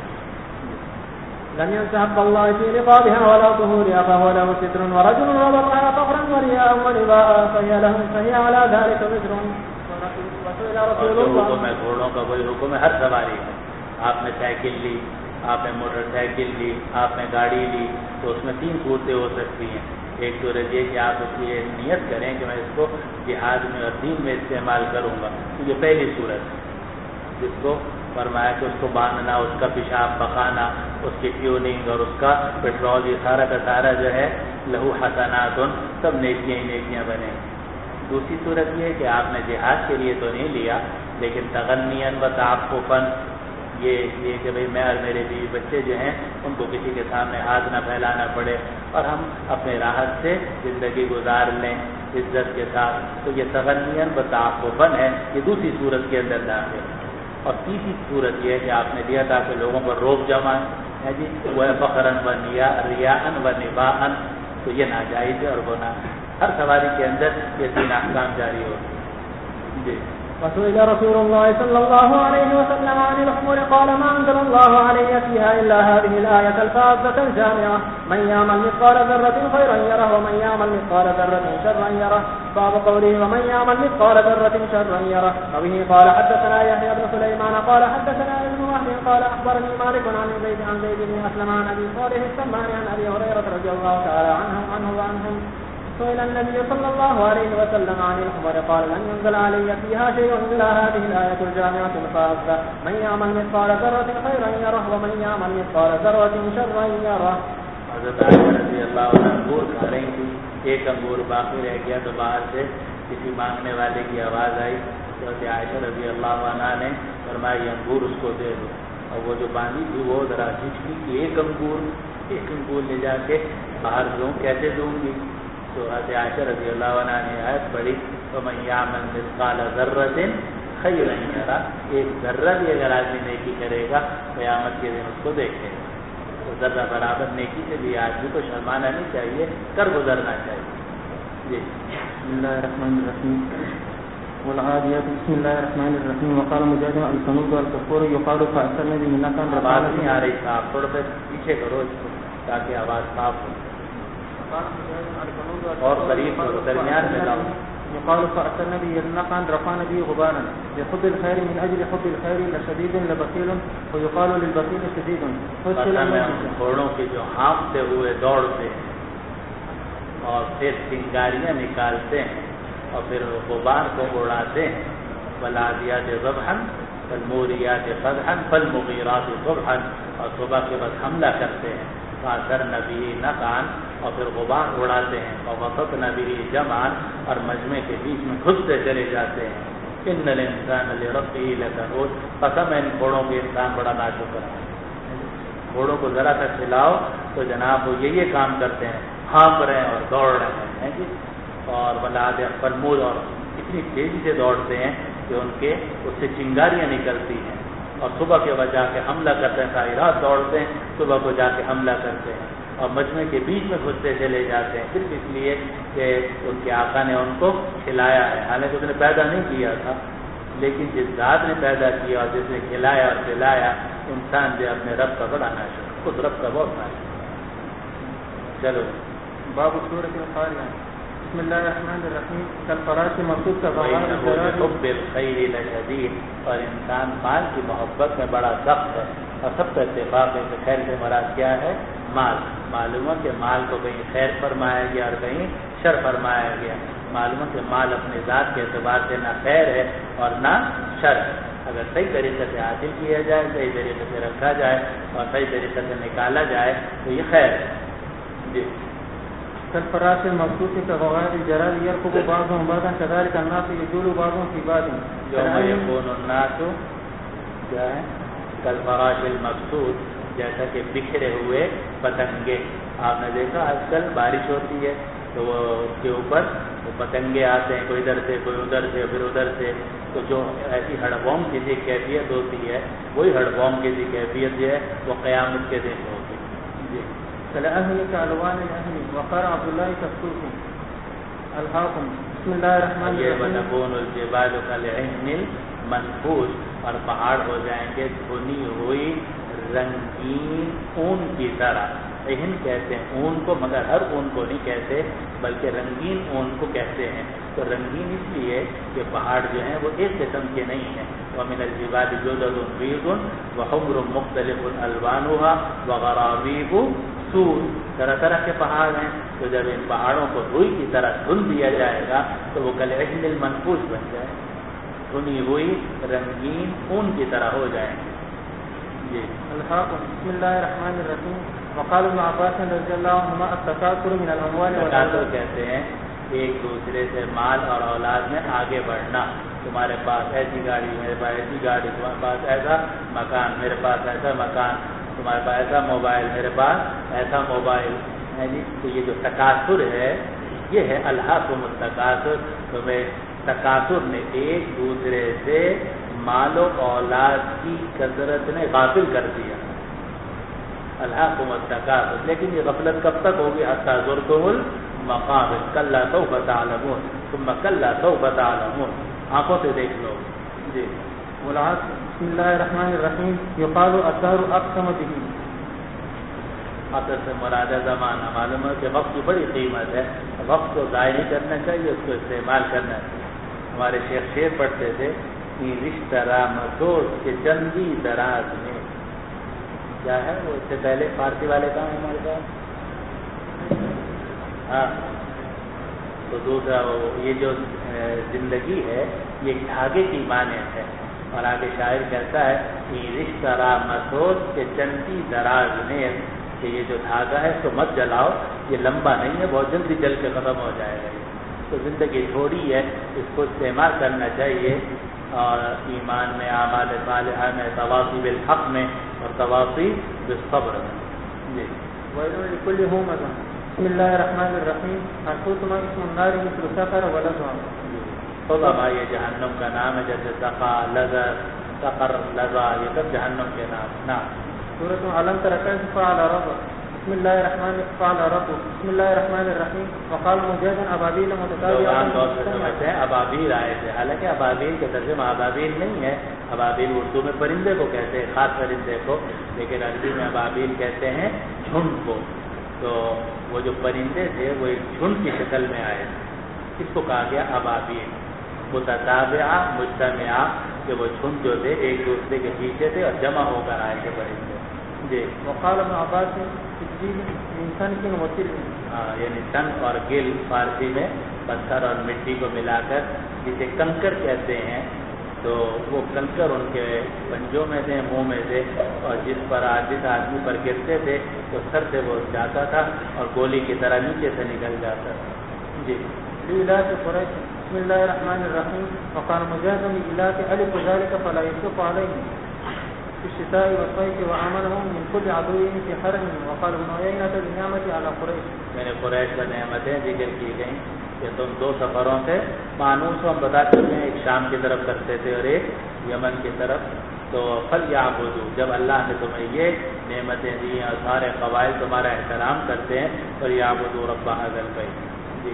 لم ينس حق الله في رقابها ولا ظهورها فهو له ستر. ورجل ربطها فخرا ورياء ورباء فهي على ذلك وزر. جو حکم ہے گھوڑوں کا وہی حکم ہے ہر سواری ہے. آپ نے سائیکل لی, آپ نے موٹر سائیکل لی, آپ نے گاڑی لی تو اس میں 3 صورتیں ہو سکتی ہیں. ایک صورت یہ کہ آپ اس کی نیت کریں کہ میں اس کو جہاد میں اور دین میں استعمال کروں گا. یہ پہلی صورت ہے جس کو فرمایا کہ اس کو باندھنا, اس کا پیشاب پکانا, اس کی ٹیوننگ اور اس کا پیٹرول, یہ سارا کا سارا جو ہے لہو حسنات سب نیکیاں ہی نیکیاں بنے. دوسری صورت یہ ہے کہ آپ نے جہاد کے لیے تو نہیں لیا لیکن تغنیاً و تعففاً یہ کہ بھئی میں اور میرے بیوی بچے جو ہیں ان کو کسی کے سامنے ہاتھ نہ پھیلانا پڑے اور ہم اپنے راحت سے زندگی گزار لیں عزت کے ساتھ. تو یہ تغنیاً و تعففاً ہے, یہ دوسری صورت کے اندر داخل. اور تیسری صورت یہ ہے کہ آپ نے دیا تاکہ لوگوں پر روب جمع ہے جی وہ فخراً و ریاءً و نباءً, تو یہ ناجائز ہے اور گناہ ہے. ہر سواری کے اندر یہ 3 احکام جاری ہوتے ہیں. جی. وسئل رسول الله صلى الله عليه وسلم عن الحمر قال ما أنزل الله علي فيها إلا هذه الآية الفاذة الجامعة من يعمل مثقال ذرة خيرا يره ومن يعمل مثقال ذرة شرا يره. باب قوله ومن يعمل مثقال ذرة شرا يره. وبه قال حدثنا يحيى بن سليمان قال حدثنا ابن وهب قال أخبرني مالك عن زيد بن أسلم عن أبي صالح السمان عن أبي هريرة رضي الله تعالى عنه وعنهم سئل النبي صلى الله عليه وسلم عن الحمر قال لن ينزل علي فيها شيء إلا هذه الآية الجامعة الفاذة من يعمل مثقال ذرة خيرا يره ومن يعمل مثقال ذرة شرا يره. حضرت عائشہ رضی اللہ عنہ انگور کھا رہی تھی, ایک انگور باقی رہ گیا تو باہر سے کسی مانگنے والے کی آواز آئی. حضرت عائشہ رضی اللہ عنہ نے فرمایا یہ انگور اس کو دے دو. اور وہ جو باندھی تھی وہ ذرا ہچکی کہ ایک انگور لے جا کے باہر دوں, کیسے دوں گی؟ تو حضرت عائشہ رضی اللہ عنہ نے آیت پڑھی فَمَن يَعْمَلْ مِثْقَالَ ذَرَّةٍ خَيْرًا يَرَهُ. ایک ذرہ بھی اگر آدمی نیکی کرے گا قیامت کے دن اس کو دیکھے گا. تو ذرہ برابر نیکی سے بھی آدمی کو شرمانا نہیں چاہیے, کر گزرنا چاہیے. جی. بسم اللہ الرحمن الرحیم. والعادیات بسم اللہ الرحمن الرحیم. وقال مجاہد القنوط والكفور يقال فأثرن به نقا. آواز نہیں آ رہی صاحب, تھوڑا سا پیچھے کرو اس کو تاکہ آواز صاف ہو اور قریب کرو, درمیان میں لاؤ. يقال فأثرن به نقا رفعن به غبارا. لحب الخير من أجل حب الخير لشديد لبخيل ويقال للبخيل شديد. گھوڑوں کے جو ہانپتے ہوئے دوڑتے ہیں اور پھر سنگاریاں نکالتے ہیں اور پھر غبار کو اڑاتے ہیں. والعادیات ضبحا فالموریات قدحا فالمغیرات صبحا, اور صبح کے بعد حملہ کرتے ہیں. فأثرن به نقعا, اور پھر غبار اڑاتے ہیں. ووسطن به جمعا, اور مجمع کے بیچ میں گھستے چلے جاتے ہیں. ان الانسان لربه لکنود. قسم ہے ان گھوڑوں کے انسان بڑا ناشکر ہے. گھوڑوں کو ذرا سا کھلاؤ تو جناب وہ یہ کام کرتے ہیں, ہانپ رہے ہیں اور دوڑ رہے ہیں جی. اور ولاد فرمود، اور اتنی تیزی سے دوڑتے ہیں کہ ان کے اس سے چنگاریاں نکلتی ہیں، اور صبح کے وجہ کے حملہ کرتے ہیں، ساری رات دوڑتے ہیں، صبح کو جا کے حملہ کرتے ہیں اور مجمع کے بیچ میں گھستے چلے جاتے ہیں، صرف اس لیے کہ ان کے آقا نے ان کو کھلایا ہے، حالانکہ اس نے پیدا نہیں کیا تھا، لیکن جس ذات نے پیدا کیا اور جس نے کھلایا اور پلایا، انسان جو اپنے رب کا بڑا ناشکر، خود رب کا بہت ناشکر۔ چلو باب سورۃ القاریہ۔ بسم اللہ الرحمن الرحیم۔ کالفراش مقصود کا حب الخیر لشدید، اور انسان مال کی محبت میں بڑا سخت ہے، اور سب کا اتفاق ہے کہ خیر سے مراد کیا ہے؟ مال۔ معلوم ہے کہ مال کو کہیں خیر فرمایا گیا اور کہیں شر فرمایا گیا۔ معلوم ہے کہ مال اپنے ذات کے اعتبار سے نہ خیر ہے اور نہ شر ہے، اگر صحیح طریقے سے حاصل کیا جائے، صحیح طریقے سے رکھا جائے اور صحیح طریقے سے نکالا جائے تو یہ خیر ہے۔ جی کالفراش مقصود کا غوائر الجراد یرقب بعضهم بعضا كذلك الناس يجول بعضهم في بعض یوم یکون الناس کیا ہے؟ کالفراش المقصود، جیسا کہ بکھرے ہوئے پتنگے۔ آپ نے دیکھا آج کل بارش ہوتی ہے تو وہ اس کے اوپر وہ پتنگے آتے ہیں، کوئی ادھر سے کوئی ادھر سے پھر ادھر سے، تو جو ایسی ہڑبوم کی سی کیفیت ہوتی ہے وہی ہڑبوم کی سی کیفیت جو ہے وہ قیامت کے دن ہوگی۔ جی كالأهل كألوان الأهل وقال عبد الله كالسوق الحاكم۔ بسم الله الرحمن الرحیم۔ وتكون الجبال كالعهن المنفوش، اور پہاڑ ہو جائیں گے دھنی ہوئی رنگین اون کی طرح۔ عہن کہتے ہیں اون کو، مگر ہر اون کو نہیں کہتے بلکہ رنگین اون کو کہتے ہیں۔ تو رنگین اس لیے کہ پہاڑ جو ہیں وہ ایک قسم کے نہیں ہیں۔ ومن الجبال جدد بيض وحمر مختلف الوانها وغرابيب سود، طرح طرح کے پہاڑ ہیں، تو جب ان پہاڑوں کو روئی کی طرح دھن دیا جائے گا تو وہ کالعہن المنفوش بن جائے، دھنی ہوئی رنگین اون کی طرح ہو جائیں گے۔ جی الحاكم۔ بسم الله الرحمن الرحیم۔ وقال ابن عباس رضی اللہ عنہما التکاثر من الاموال تکاثر کہتے ہیں ایک دوسرے سے مال اور اولاد میں آگے بڑھنا۔ تمہارے پاس ایسی گاڑی، میرے پاس ایسی گاڑی، تمہارے پاس ایسا مکان، میرے پاس ایسا مکان، تمہارے پاس ایسا موبائل، میرے پاس ایسا موبائل ہے جی۔ تو یہ جو تکاثر ہے یہ ہے الہاکم التکاثر، تمہیں تکاثر نے ایک دوسرے سے مال و اولاد کی کثرت نے غافل کر دیا، الہاکم التکاثر۔ لیکن یہ غفلت کب تک ہوگی؟ حتی زرتم المقابر، کلا سوف تعلمون ثم کلا سوف تعلمون، آنکھوں سے دیکھ لو۔ جی والعصر۔ بسم اللہ الرحمن الرحیم۔ یقال الدهر اقسم به، عصر سے مراد زمانہ۔ معلوم ہے کہ وقت کی بڑی قیمت ہے، وقت کو ضائع نہیں کرنا چاہیے، اس کو استعمال کرنا چاہیے۔ ہمارے شیخ شعر پڑھتے تھے کہ رشتہ رامسوز کے چندی دراز میں، کیا ہے وہ؟ اس سے پہلے فارسی والے کہاں ہیں ہمارے پاس؟ ہاں، تو دوسرا یہ جو زندگی ہے یہ دھاگے کی مانند ہے، اور آگے شاعر کہتا ہے کہ رشتہ رامسوز کے چندی دراز میں، کہ یہ جو دھاگا ہے اس کو مت جلاؤ، یہ لمبا نہیں ہے، بہت جلدی جل کے ختم ہو جائے گا۔ تو زندگی تھوڑی ہے، اس کو استعمال کرنا چاہیے، اور ایمان میں، اعمال صالحہ میں، تواصی بالحق میں اور تواصی بالصبر میں۔ جی ويل لكل همزة۔ بسم الله الرحمن الرحیم۔ الحوتمہ اسم النار مثل سقر ولظى۔ خدا یہ جہنم کا نام ہے، جیسے سقا، لظى، سقر، لظى، یہ سب جہنم کے نام ہیں۔ نام سورۃ علم تر کیف فعل ربک۔ بسم اللہ الرحمن فعل ربک۔ بسم اللہ الرحمن الرحیم۔ وقال مجاہد ابابیل متتابعۃ، لوگ سمجھتے ہیں ابابیل آئے تھے، حالانکہ ابابیل کے ترجمہ ابابیل نہیں ہے، ابابیل اردو میں پرندے کو کہتے ہیں، خاص پرندے کو، لیکن عربی میں ابابیل کہتے ہیں جھنڈ کو۔ تو وہ جو پرندے تھے وہ ایک جھنڈ کی شکل میں آئے، اس کو کہا گیا ابابیل۔ متتابعہ، مجتمعہ، کہ وہ جھنڈ جو تھے ایک دوسرے کے پیچھے تھے اور جمع ہو کر آئے تھے پرندے۔ جی وقال ابن عباس سجیل من سنک وطل، یعنی سن اور گل فارسی میں پتھر اور مٹی کو ملا کر جسے کنکر کہتے ہیں، تو وہ کنکر ان کے پنجوں میں تھے، منہ میں تھے، اور جس آدمی پر گرتے تھے تو سر سے وہ جاتا تھا اور گولی کی طرح نیچے سے نکل جاتا تھا۔ جی لإلاف قریش۔ بسم اللہ الرحمن الرحیم۔ وقال مجاہد لإلاف الف ذلك فلا يشق عليهم في الشتاء والصيف وعملهم من كل عدو في حرم۔ وقال ابن عيينة بالنعمة على قریش، میں نے قریش پر نعمتیں ذکر کی گئیں کہ تم 2 سفروں سے مانوس ہو. ہم بتا چکے ہیں ایک شام کی طرف کرتے تھے اور ایک یمن کی طرف. تو فلیعبدوا، جب اللہ نے تمہیں یہ نعمتیں دی اور سارے قبائل تمہارا احترام کرتے ہیں، فلیعبدوا رب هذا البيت. جی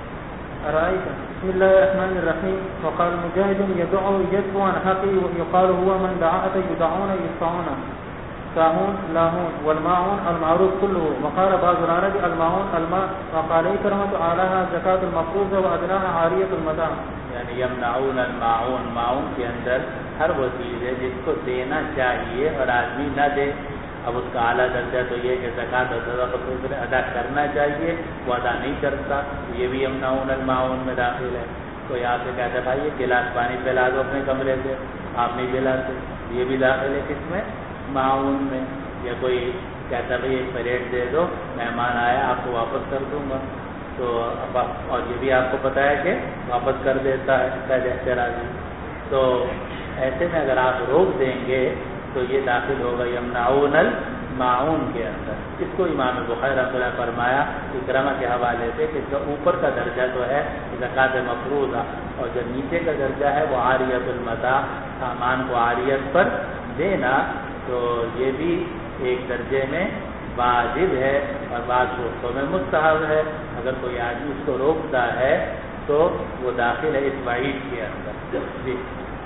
أرأيت بسم الله الرحمن الرحيم. وقال مجاهد يدعو عن حقه ويقال هو من دعاء يدعون يسعون ساهون لاهون والماعون المعروف كله. وقال بعض العرب الماعون الماء. وقال كرمة أعلاها زكاة المفروضة وأدناها عارية المتاع. یعنی یمنعون الماعون، معون کے اندر ہر وہ چیز ہے جس کو دینا چاہیے اور آدمی نہ دے. اب اس کا اعلیٰ درجہ تو یہ کہ زکوٰۃ اور صدقۃ ادا کرنا چاہیے، وہ ادا نہیں کرتا، یہ بھی یمنعون الماعون میں داخل ہے. کوئی آپ سے کہتا ہے بھائی یہ گلاس پانی پلا دو اپنے کمرے سے، آپ نہیں پلاتے، یہ بھی داخل ہے کس میں؟ معاون میں. یا کوئی کہتا ہے بھائی ایک پلیٹ دے دو، مہمان آیا آپ کو واپس کر دوں گا، تو اب اور یہ بھی آپ کو پتہ ہے کہ واپس کر دیتا ہے قید احتراجی. تو ایسے میں اگر آپ روک دیں گے تو یہ داخل ہوگا یمنعون الماعون کے اندر. اس کو امام بخاری رحمۃ اللہ فرمایا اکرامہ کے حوالے سے کہ اس کا اوپر کا درجہ تو ہے زکوٰۃ مفروضہ، اور جو نیچے کا درجہ ہے وہ عاریۃ المتاع، سامان کو عاریت پر دینا. تو یہ بھی ایک درجے میں واجب ہے اور بعض وقتوں میں مستحب ہے. اگر کوئی آدمی اس کو روکتا ہے تو وہ داخل ہے اس وعید کے اندر. جی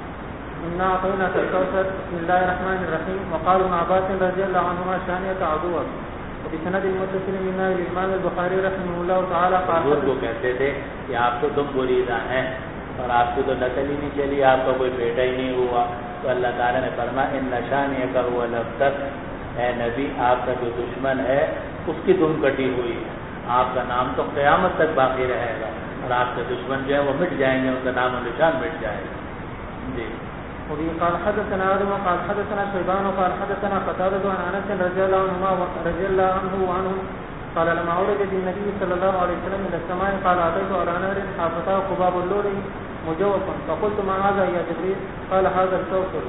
إنا أعطيناك الكوثر. بسم الله الرحمن الرحيم. وقال ابن عباس رضي الله عنهما شانئك عدوك. وبسند المتصل منا للإمام البخاري رحمه الله تعالى قال حضور کو کہتے تھے کہ آپ تو تم بریدہ ہیں اور آپ کی تو نسل ہی نہیں چلی، آپ کا کوئی بیٹا ہی نہیں ہوا. تو اللہ تعالیٰ نے فرمایا ان شانئک هو الابتر، اے نبی آپ کا جو دشمن ہے اس کی دم کٹی ہوئی ہے، آپ کا نام تو قیامت تک باقی رہے گا اور آپ کے دشمن جو ہے وہ مٹ جائیں گے، ان کا نام و نشان مٹ جائے گا. جی وبه قال حدثنا آدم قال حدثنا شيبان قال حدثنا قتادة عن أنس رضي الله عنه وعنهم قال لما عرج بالنبي صلى الله عليه وسلم إلى السماء قال أتيت على نهر حافظاه قباب اللؤلؤ مجوفا فقلت ما هذا يا جبريل؟ قال هذا الكوثر.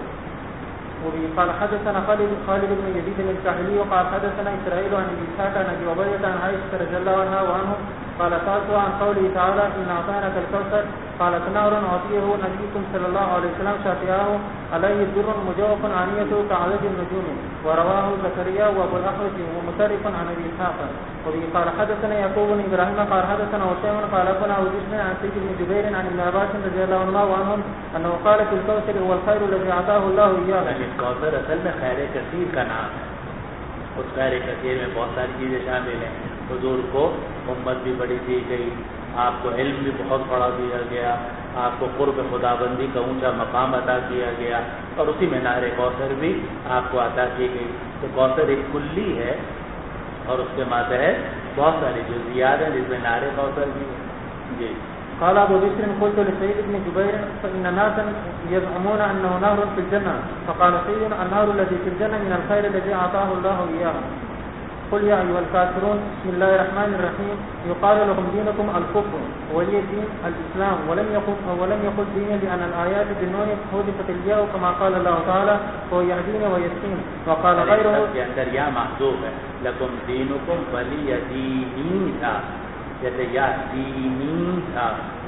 وبه قال حدثنا خالد بن يزيد الكاهلي وقال حدثنا إسرائيل عن أبي إسحاق عن أبي عبيدة عن عائشة رضي الله عنها وعنهم قال سألت عن قوله تعالى إن أعطيناك الكوثر قالت نار أعطيه نبيكم صلى الله عليه وسلم شافعاه عليه در مجوف عنيته كعدد النجوم. ورواه زكريا وأبو الأحوص ومترف عن أبي إسحاق. وبه قال حدثنا يعقوب بن إبراهيم قال حدثنا وسيم قال أبنا وجسنا عن سيد بن جبير عن ابن عباس رضي الله عنه وعنهم أنه قال في الكوثر هو الخير الذي أعطاه الله إياه. الكوثر اصل میں خیر کثیر کا نام ہے. اس خیر کثیر میں بہت ساری چیزیں شامل ہیں. حضور کو امت بھی بڑی دی گئی، آپ کو علم بھی بہت بڑا دیا گیا، آپ کو قرب خدا بندی کا اونچا مقام عطا کیا گیا، اور اسی میں نہر کوثر بھی آپ کو عطا کی گئی. تو کوثر ایک کلی ہے اور اس کے ماتحت بہت ساری جزیات ہیں جس میں نہر کوثر بھی ہے. جی قال ابو بكر قلت لسيد بن جبير فان ناسا يزعمون انه نهر في الجنه فقال سيد النهر الذي في الجنه من الخير الذي اعطاه الله اياه. قل يا ايها الكافرون بسم الله الرحمن الرحيم. يقال لكم دينكم الكفر ولي دين الاسلام ولم يقل دين لان الايات بالنون حذفت الياء كما قال الله تعالى هو يهدين ويسقين. وقال غيره کے اندر یا محذوف ہے لکم دینکم ولی دینی تھا، جیسے یا دینی تھا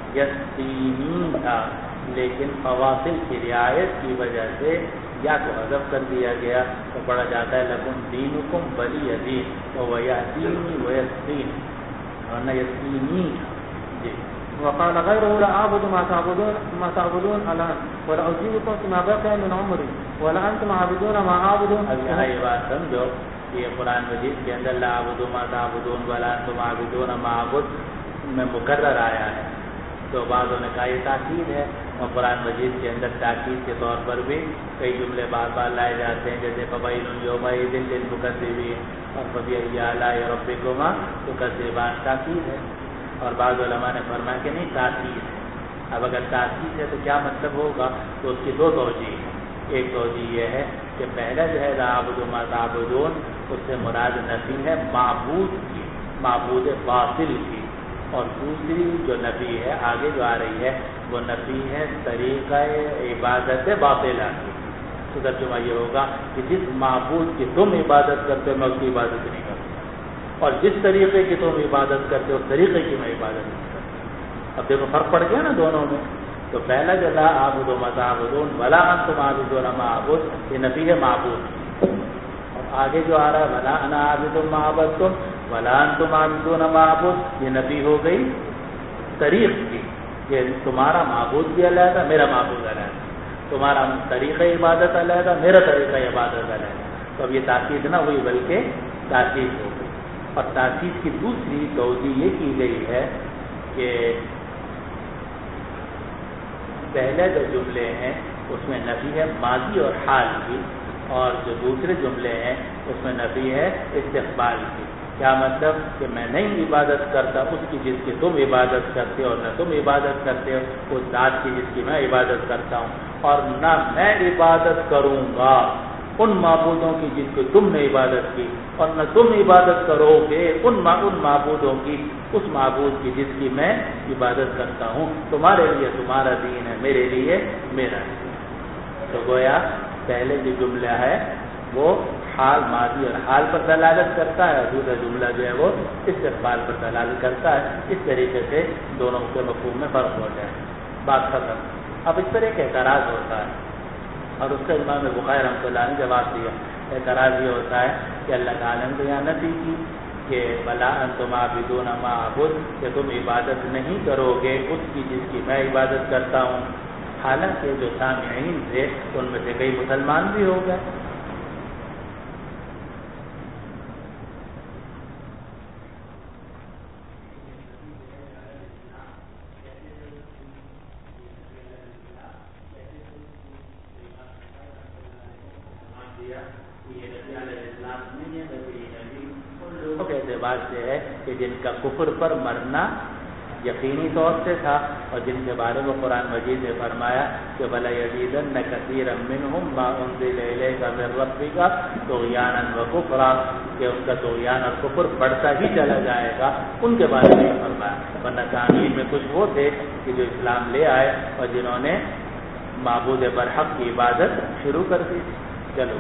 یسینی تھا، لیکن فواصل کی رعایت کی وجہ سے یا کو حذف کر دیا گیا تو پڑھا جاتا ہے لکم دینکم ولی دین ویہدینی ویسقین، ورنہ یسینی. جی وقال غيره لا أعبد ما تعبدون الآن ولا أجيبكم فيما بقي من عمري ولا أنتم عابدون ما أعبد. اب یہاں یہ بات سمجھو یہ قرآن مجید کے اندر لا اعبد ما تعبدون ولا انتم عابدون ما اعبد میں مکرر آیا ہے. تو بعضوں نے کہا یہ تاکید ہے، اور قرآن مجید کے اندر تاکید کے طور پر بھی کئی جملے بار بار لائے جاتے ہیں، جیسے فویل یومئذ للمکذبین اور فبأی آلاء ربکما تکذبان، تاکید ہے. اور بعض علماء نے فرمایا کہ نہیں تاکید ہے. اب اگر تاکید ہے تو کیا مطلب ہوگا؟ تو اس کی دو توجہ ہیں. ایک توجہ یہ ہے کہ پہلا جو ہے لا اعبد ما تعبدون اس سے مراد نفی ہے معبود کی، معبود باطل کی، اور دوسری جو نفی ہے آگے جو آ رہی ہے وہ نفی ہے طریقہ عبادت باطلہ کی. تو ترجمہ یہ ہوگا کہ جس معبود کی تم عبادت کرتے ہو میں اس کی عبادت نہیں کرتا، اور جس طریقے کی تم عبادت کرتے ہو اس طریقے کی میں عبادت نہیں کرتا. اب دیکھو فرق پڑ گیا نا دونوں میں. تو پہلا جو لا اعبد ما تعبدون ولا انتم عابدون ما اعبد یہ نفی ہے معبود. اور آگے جو آ رہا ہے ولا انا عابد ما عبدتم ولا انتم عابدون ما اعبد یہ نفی ہو گئی طریق کی کہ تمہارا معبود بھی علیحدہ میرا معبود علیحدہ, تمہارا طریقہ عبادت علیحدہ میرا طریقہ عبادت علیحدہ. تو اب یہ تاکید نہ ہوئی بلکہ تاکید ہو گئی. اور تاکید کی دوسری توجیہ یہ کی گئی ہے کہ پہلے جو جملے ہیں اس میں نفی ہے ماضی اور حال کی, اور جو دوسرے جملے ہیں اس میں نفی ہے استقبال کی. کیا مطلب کہ میں نہیں عبادت کرتا اس کی جس کی تم عبادت کرتے ہو, اور نہ تم عبادت کرتے ہو اس ذات کی جس کی میں عبادت کرتا ہوں, اور نہ میں عبادت کروں گا ان معبودوں کی جن کی تم نے عبادت کی, اور نہ تم عبادت کرو گے ان معبودوں کی اس معبود کی جس کی میں عبادت کرتا ہوں. تمہارے لیے تمہارا دین ہے, میرے لیے میرا دین. تو گویا پہلے جو جملہ ہے وہ حال ماضی اور حال پر دلالت کرتا ہے, اور دوسرا جملہ جو ہے وہ استقبال پر دلالت کرتا ہے. اس طریقے سے دونوں کے مفہوم میں فرق ہو جائے, بات ختم. اب اس پر ایک اعتراض ہوتا ہے, اور اس کا امام بخاری رحمۃ اللہ نے جواب دیا. اعتراض یہ ہوتا ہے کہ اللہ تعالیٰ نے تو یہاں نفی کی کہ بلا انتم عابدون ما اعبد, کہ تم عبادت نہیں کرو گے اس کی جس کی میں عبادت کرتا ہوں. حالانکہ جو سامعین تھے ان میں سے کئی مسلمان بھی ہو گئے. اعتبار سے ہے کہ جن کا کفر پر مرنا یقینی طور سے تھا, اور جن کے بارے میں قرآن مجید نے فرمایا کہ بلا یزیدن کثیرا منہم ما انزل الیک من ربک طغیانا وکفرا, کہ ان کا طغیان اور کفر بڑھتا ہی چلا جائے گا. ان کے بارے میں فرمایا. ورنہ تعمیر میں کچھ وہ تھے کہ جو اسلام لے آئے اور جنہوں نے معبود برحق کی عبادت شروع کر دی. چلو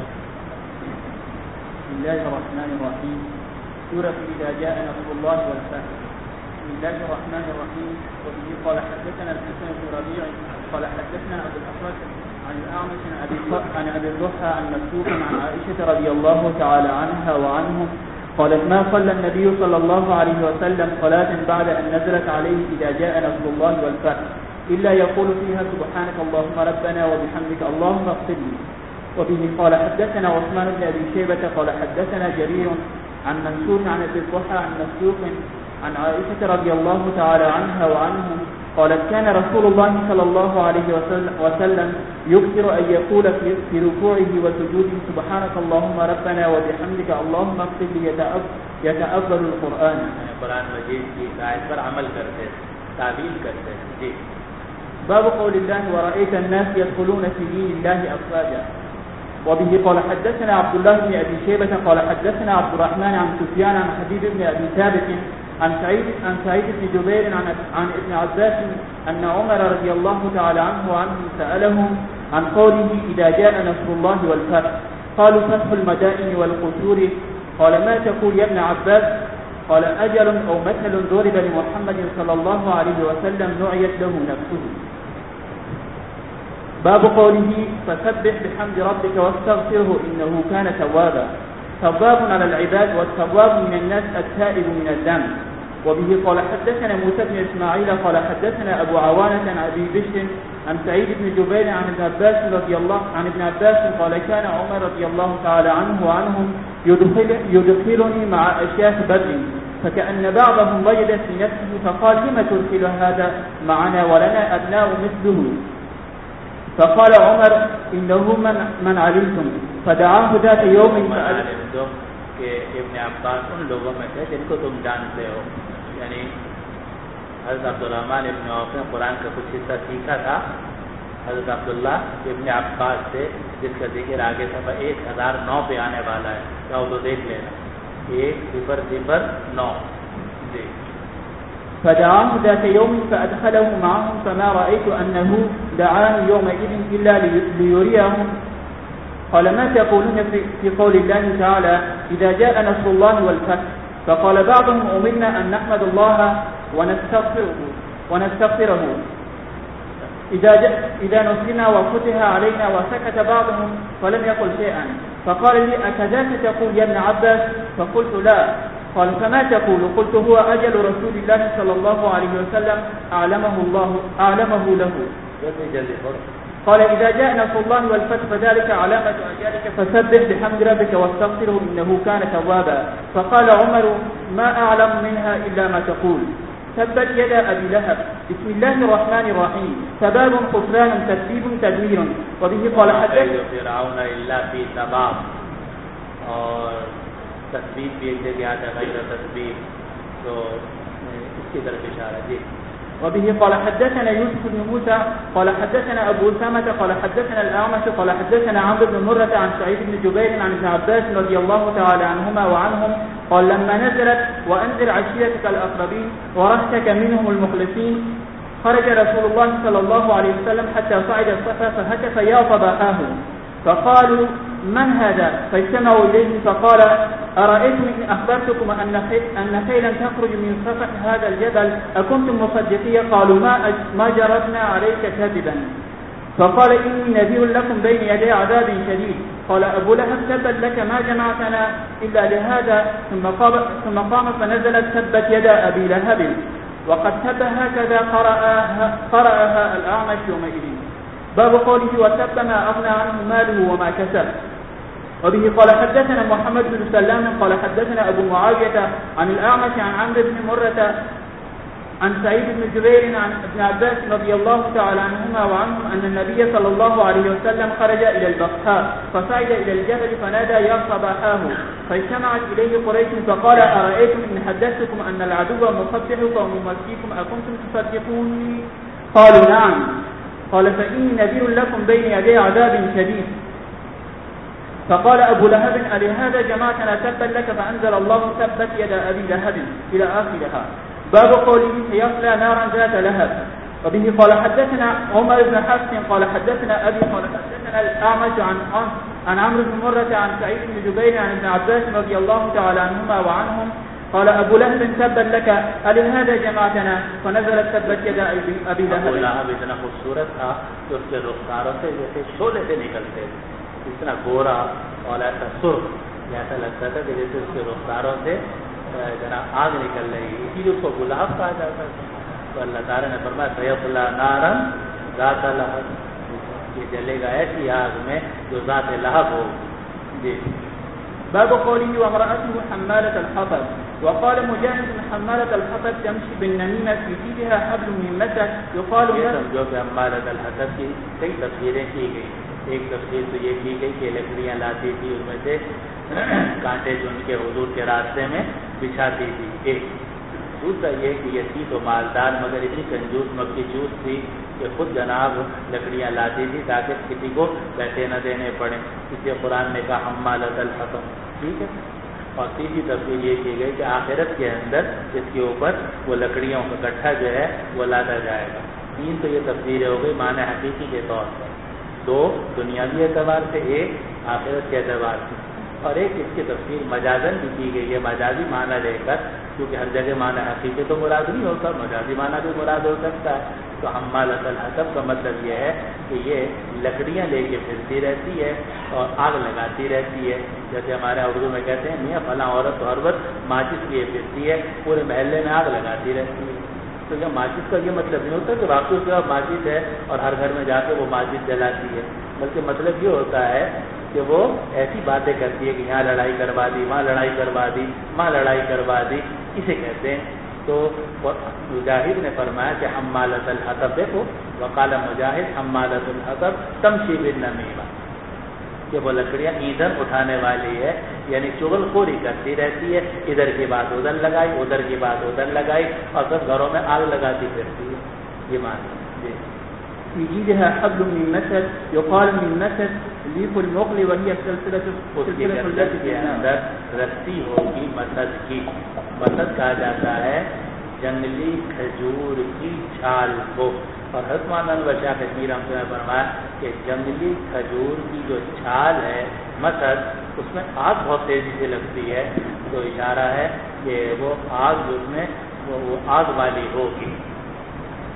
بسم الله الرحمن الرحيم. سورة إذا جاء نصر الله والفتح. بسم الله الرحمن الرحيم. وبه قال حدثنا الحسن بن ربيع قال حدثنا أبو الأحوص عن الأعمش عن أبي الضحى عن مسروق عن عائشة رضي الله تعالى عنها وعنهم قالت ما صلى النبي صلى الله عليه وسلم صلاة بعد أن نزلت عليه إذا جاء نصر الله والفتح إلا يقول فيها سبحانك اللهم ربنا وبحمدك اللهم اغفر لي. وبه قال حدثنا عثمان بن أبي شيبة قال حدثنا جرير عن منصور عن أبي الضحى عن مسروق عن عائشة رضي الله تعالى عنها وعنهم قالت كان رسول الله صلى الله عليه وسلم يكثر أن يقول في ركوعه وسجوده سبحانك اللهم ربنا وبحمدك اللهم اغفر لي يتأول القرآن. قرآن مجید کی آیت پر عمل کرتے تعبیر کرتے. جی. باب قول الله ورأيت الناس يدخلون في دين الله أفواجا. وبه قال حدثنا عبد الله بن أبي شيبة قال حدثنا عبد الرحمن عن سفيان عن حبيب بن أبي ثابت عن سعيد بن جبير عن ابن عباس أن عمر رضي الله تعالى عنه سألهم عن قوله إذا جاء نصر الله والفتح قالوا فتح المدائن والقصور. قال ما تقول يا ابن عباس؟ قال أجل أو مثل ضرب لمحمد صلى الله عليه وسلم نعيت له نفسه. باب قوله فسبح بحمد ربك واستغفره إنه كان توابا. تواب على العباد والتواب من الناس التائب من الذنب. وبه قال حدثنا موسى بن إسماعيل قال حدثنا أبو عوانة عن أبي بشر عن سعيد بن جبير عن ابن عباس رضي الله عن ابن عباس قال كان عمر رضي الله تعالى عنه وعنهم يدخلني مع أشياخ بدر فكأن بعضهم وجد في نفسه فقال لما تدخل هذا معنا ولنا أبناء مثله؟ فقال عمر إنه من علمتم. فدعاه ذات يوم کہ ابن عباس ان لوگوں میں تھے جن کو تم جانتے ہو, یعنی حضرت عبدالرحمن ابن عوف نے قرآن کا کچھ حصہ سیکھا تھا حضرت عبداللہ ابن عباس سے, جس کا ذکر آگے صفحہ 1009 پہ آنے والا ہے. چاہو تو دیکھ لینا 1009. جی. فدعاه ذات يوم فأدخله معهم فما رأيت أنه دعاني يومئذ إلا ليريهم. قال ما تقولون في قول الله تعالى إذا جاء نصر الله والفتح؟ فقال بعضهم أمرنا أن نحمد الله ونستغفره ونستغفره. إذا نصرنا وفتح علينا وسكت بعضهم فلم يقل شيئا فقال لي أكذاك تقول يا ابن عباس؟ فقلت لا. قال فما تقول؟ قلت هو أجل رسول الله صلى الله عليه وسلم أعلمه له. قال إذا جاء نصر الله والفتح فذلك علامة أجالك فسبح بحمد ربك واستغفره إنه كان توابا. فقال عمر ما أعلم منها إلا ما تقول. تبت يدا أبي لهب. بسم الله الرحمن الرحيم. سباب خسران تكذيب تدمير. وبه قال حدثنا فرعون إلا في تباب. اور تسبیح بھی ایک جگہ آتا ہے غیر تسبیح، تو اس کی طرف اشارہ. جی. وبه قال حدثنا يوسف بن موسى قال حدثنا أبو أسامة قال حدثنا الأعمش قال حدثنا عمرو بن مرة عن سعيد بن جبير عن ابن عباس رضي الله تعالى عنهما وعنهم قال لما نزلت وأنذر عشيرتك الأقربين ورثتك منهم المخلصين خرج رسول الله صلى الله عليه وسلم حتى صعد الصفا فهتف يا صباحاه فقالوا من هذا؟ فاجتمعوا إليه فقال أرأيتم إن أخبرتكم أن خيلا تخرج من صفح هذا الجبل أكنتم مصدقين؟ قالوا ما جربنا عليك كذبا. فقال إني نذير لكم بين يدي عذاب شديد. قال أبو لهب تبت لك ما جمعتنا إلا لهذا. ثم قام فنزلت تبت يدا أبي لهب وقد تب هكذا قرأها الأعمش يومئذ. باب قوله وتب ما أغنى عنه ماله وما كسب. وبه قال حدثنا محمد بن سلام قال حدثنا أبو معاوية عن الأعمش عن عمرو بن مرة عن سعيد بن جبير عن ابن عباس رضي الله تعالى عنهما وعنهم أن النبي صلى الله عليه وسلم خرج إلى البطحاء فصعد إلى الجبل فنادى يا صباحاه فاجتمعت إليه قريش فقال أرأيتم إن حدثتكم أن العدو مصبحكم وممسيكم أكنتم تصدقوني؟ قالوا نعم. قال فإني نذير لكم بين يدي عذاب شديد. فقال أبو لهب ألهذا جماعتنا تبا لك فأنزل الله تبت يد أبي لهب إلى آخرها. باب قوله سيصلى نارا ذات لهب. وبه قال حدثنا عمر بن حفص قال حدثنا أبي قال حدثنا الأعمش عن عمرو بن مرة عن سعيد بن جبير عن ابن عباس رضي الله تعالى عنهما وعنهم قال أبو لهب تبا لك ألهذا جماعتنا فنزلت تبت يد أبي لهب. ابو لہب اتنا خوبصورت تھا کہ اس کے رخساروں سے جیسے شعلے سے نکلتے، اتنا گورا اور ایسا سرخ، ایسا لگتا تھا کہ جیسے اس کے رخساروں سے ذرا آگ نکل رہی ہے، اسی لیے اس کو ابو لہب کہا جاتا تھا. تو اللہ تعالیٰ نے فرمایا سیصلی نارا ذات لہب، یہ جلے گا ایسی آگ میں جو ذات لہب ہو. جی. باب قوله وامرأته حمالة الحطب. وقال مجاهد حمالة الحطب تمشي بالنميمة في جيدها حبل من مسد يقال لها. سمجھو کہ حمالة الحطب کی کئی تفسیریں کی گئی. ایک تفسیر تو یہ کی گئی کہ لکڑیاں لاتی تھی، اس میں سے کانٹے جو ان کے حضور کے راستے میں بچھاتی تھی. ایک دوسرا یہ کہ یہ تھی تو مالدار مگر اتنی کنجوس مکی چوس تھی کہ خود جناب لکڑیاں لاتی تھی تاکہ کسی کو پیسے نہ دینے پڑیں. اس لیے قرآن نے کہا حمالۃ الحطب. ٹھیک ہے. اور تیسری تفصیل یہ کی گئی کہ آخرت کے اندر اس کے اوپر وہ لکڑیوں کا گٹھا جو ہے وہ لادا جائے گا. تین تو یہ تفسیریں ہو گئی معنی حقیقی کے طور پر، دو دنیاوی اعتبار سے، ایک آخرت کے اعتبار سے، اور ایک اس کی تفسیر مجازن بھی کی گئی ہے، مجازی معنی لے کر، کیونکہ ہر جگہ معنی حقیقی تو مراد نہیں ہوتا، مجازی معنی بھی مراد ہو سکتا ہے. تو حمالۃ الحطب کا مطلب یہ ہے کہ یہ لکڑیاں لے کے پھرتی رہتی ہے اور آگ لگاتی رہتی ہے. جیسے ہمارے اردو میں کہتے ہیں میاں فلاں عورت تو ہر وقت ماچس لیے پھرتی ہے، پورے محلے میں آگ لگاتی رہتی ہے. تو یہ ماچس کا یہ مطلب نہیں ہوتا کہ واقعی اس کے بعد ماچس ہے اور ہر گھر میں جا کے وہ ماچس جلاتی ہے، بلکہ مطلب یہ ہوتا ہے کہ وہ ایسی باتیں کرتی ہے کہ یہاں لڑائی کروا دی، وہاں لڑائی کروا دی، وہاں لڑائی کروا دی، اسے کہتے ہیں. تو مجاہد نے فرمایا کہ حمالۃ الحطب، دیکھو وقال مجاہد حمالۃ الحطب تمشی بالنمیمہ، کہ وہ لکڑیاں ایندھن اٹھانے والی ہے، یعنی چغل خوری کرتی رہتی ہے، ادھر کی بات ادھر لگائی، ادھر کی بات ادھر لگائی، اور پھر گھروں میں آگ لگاتی پھرتی ہے. یہ معنی. جی. في جيدها حبل من مسد يقال من مسد ليف المقل وهي السلسلة کے اندر رسی ہوگی مسد کی. مسد کہا جاتا ہے جنگلی کھجور کی چھال کو. اور حضرت مولانا بشاہ کشمیر ہم نے فرمایا کہ جنگلی کھجور کی جو چھال ہے مسد، اس میں آگ بہت تیزی سے لگتی ہے، تو اشارہ ہے کہ وہ آگ اس میں وہ آگ والی ہوگی.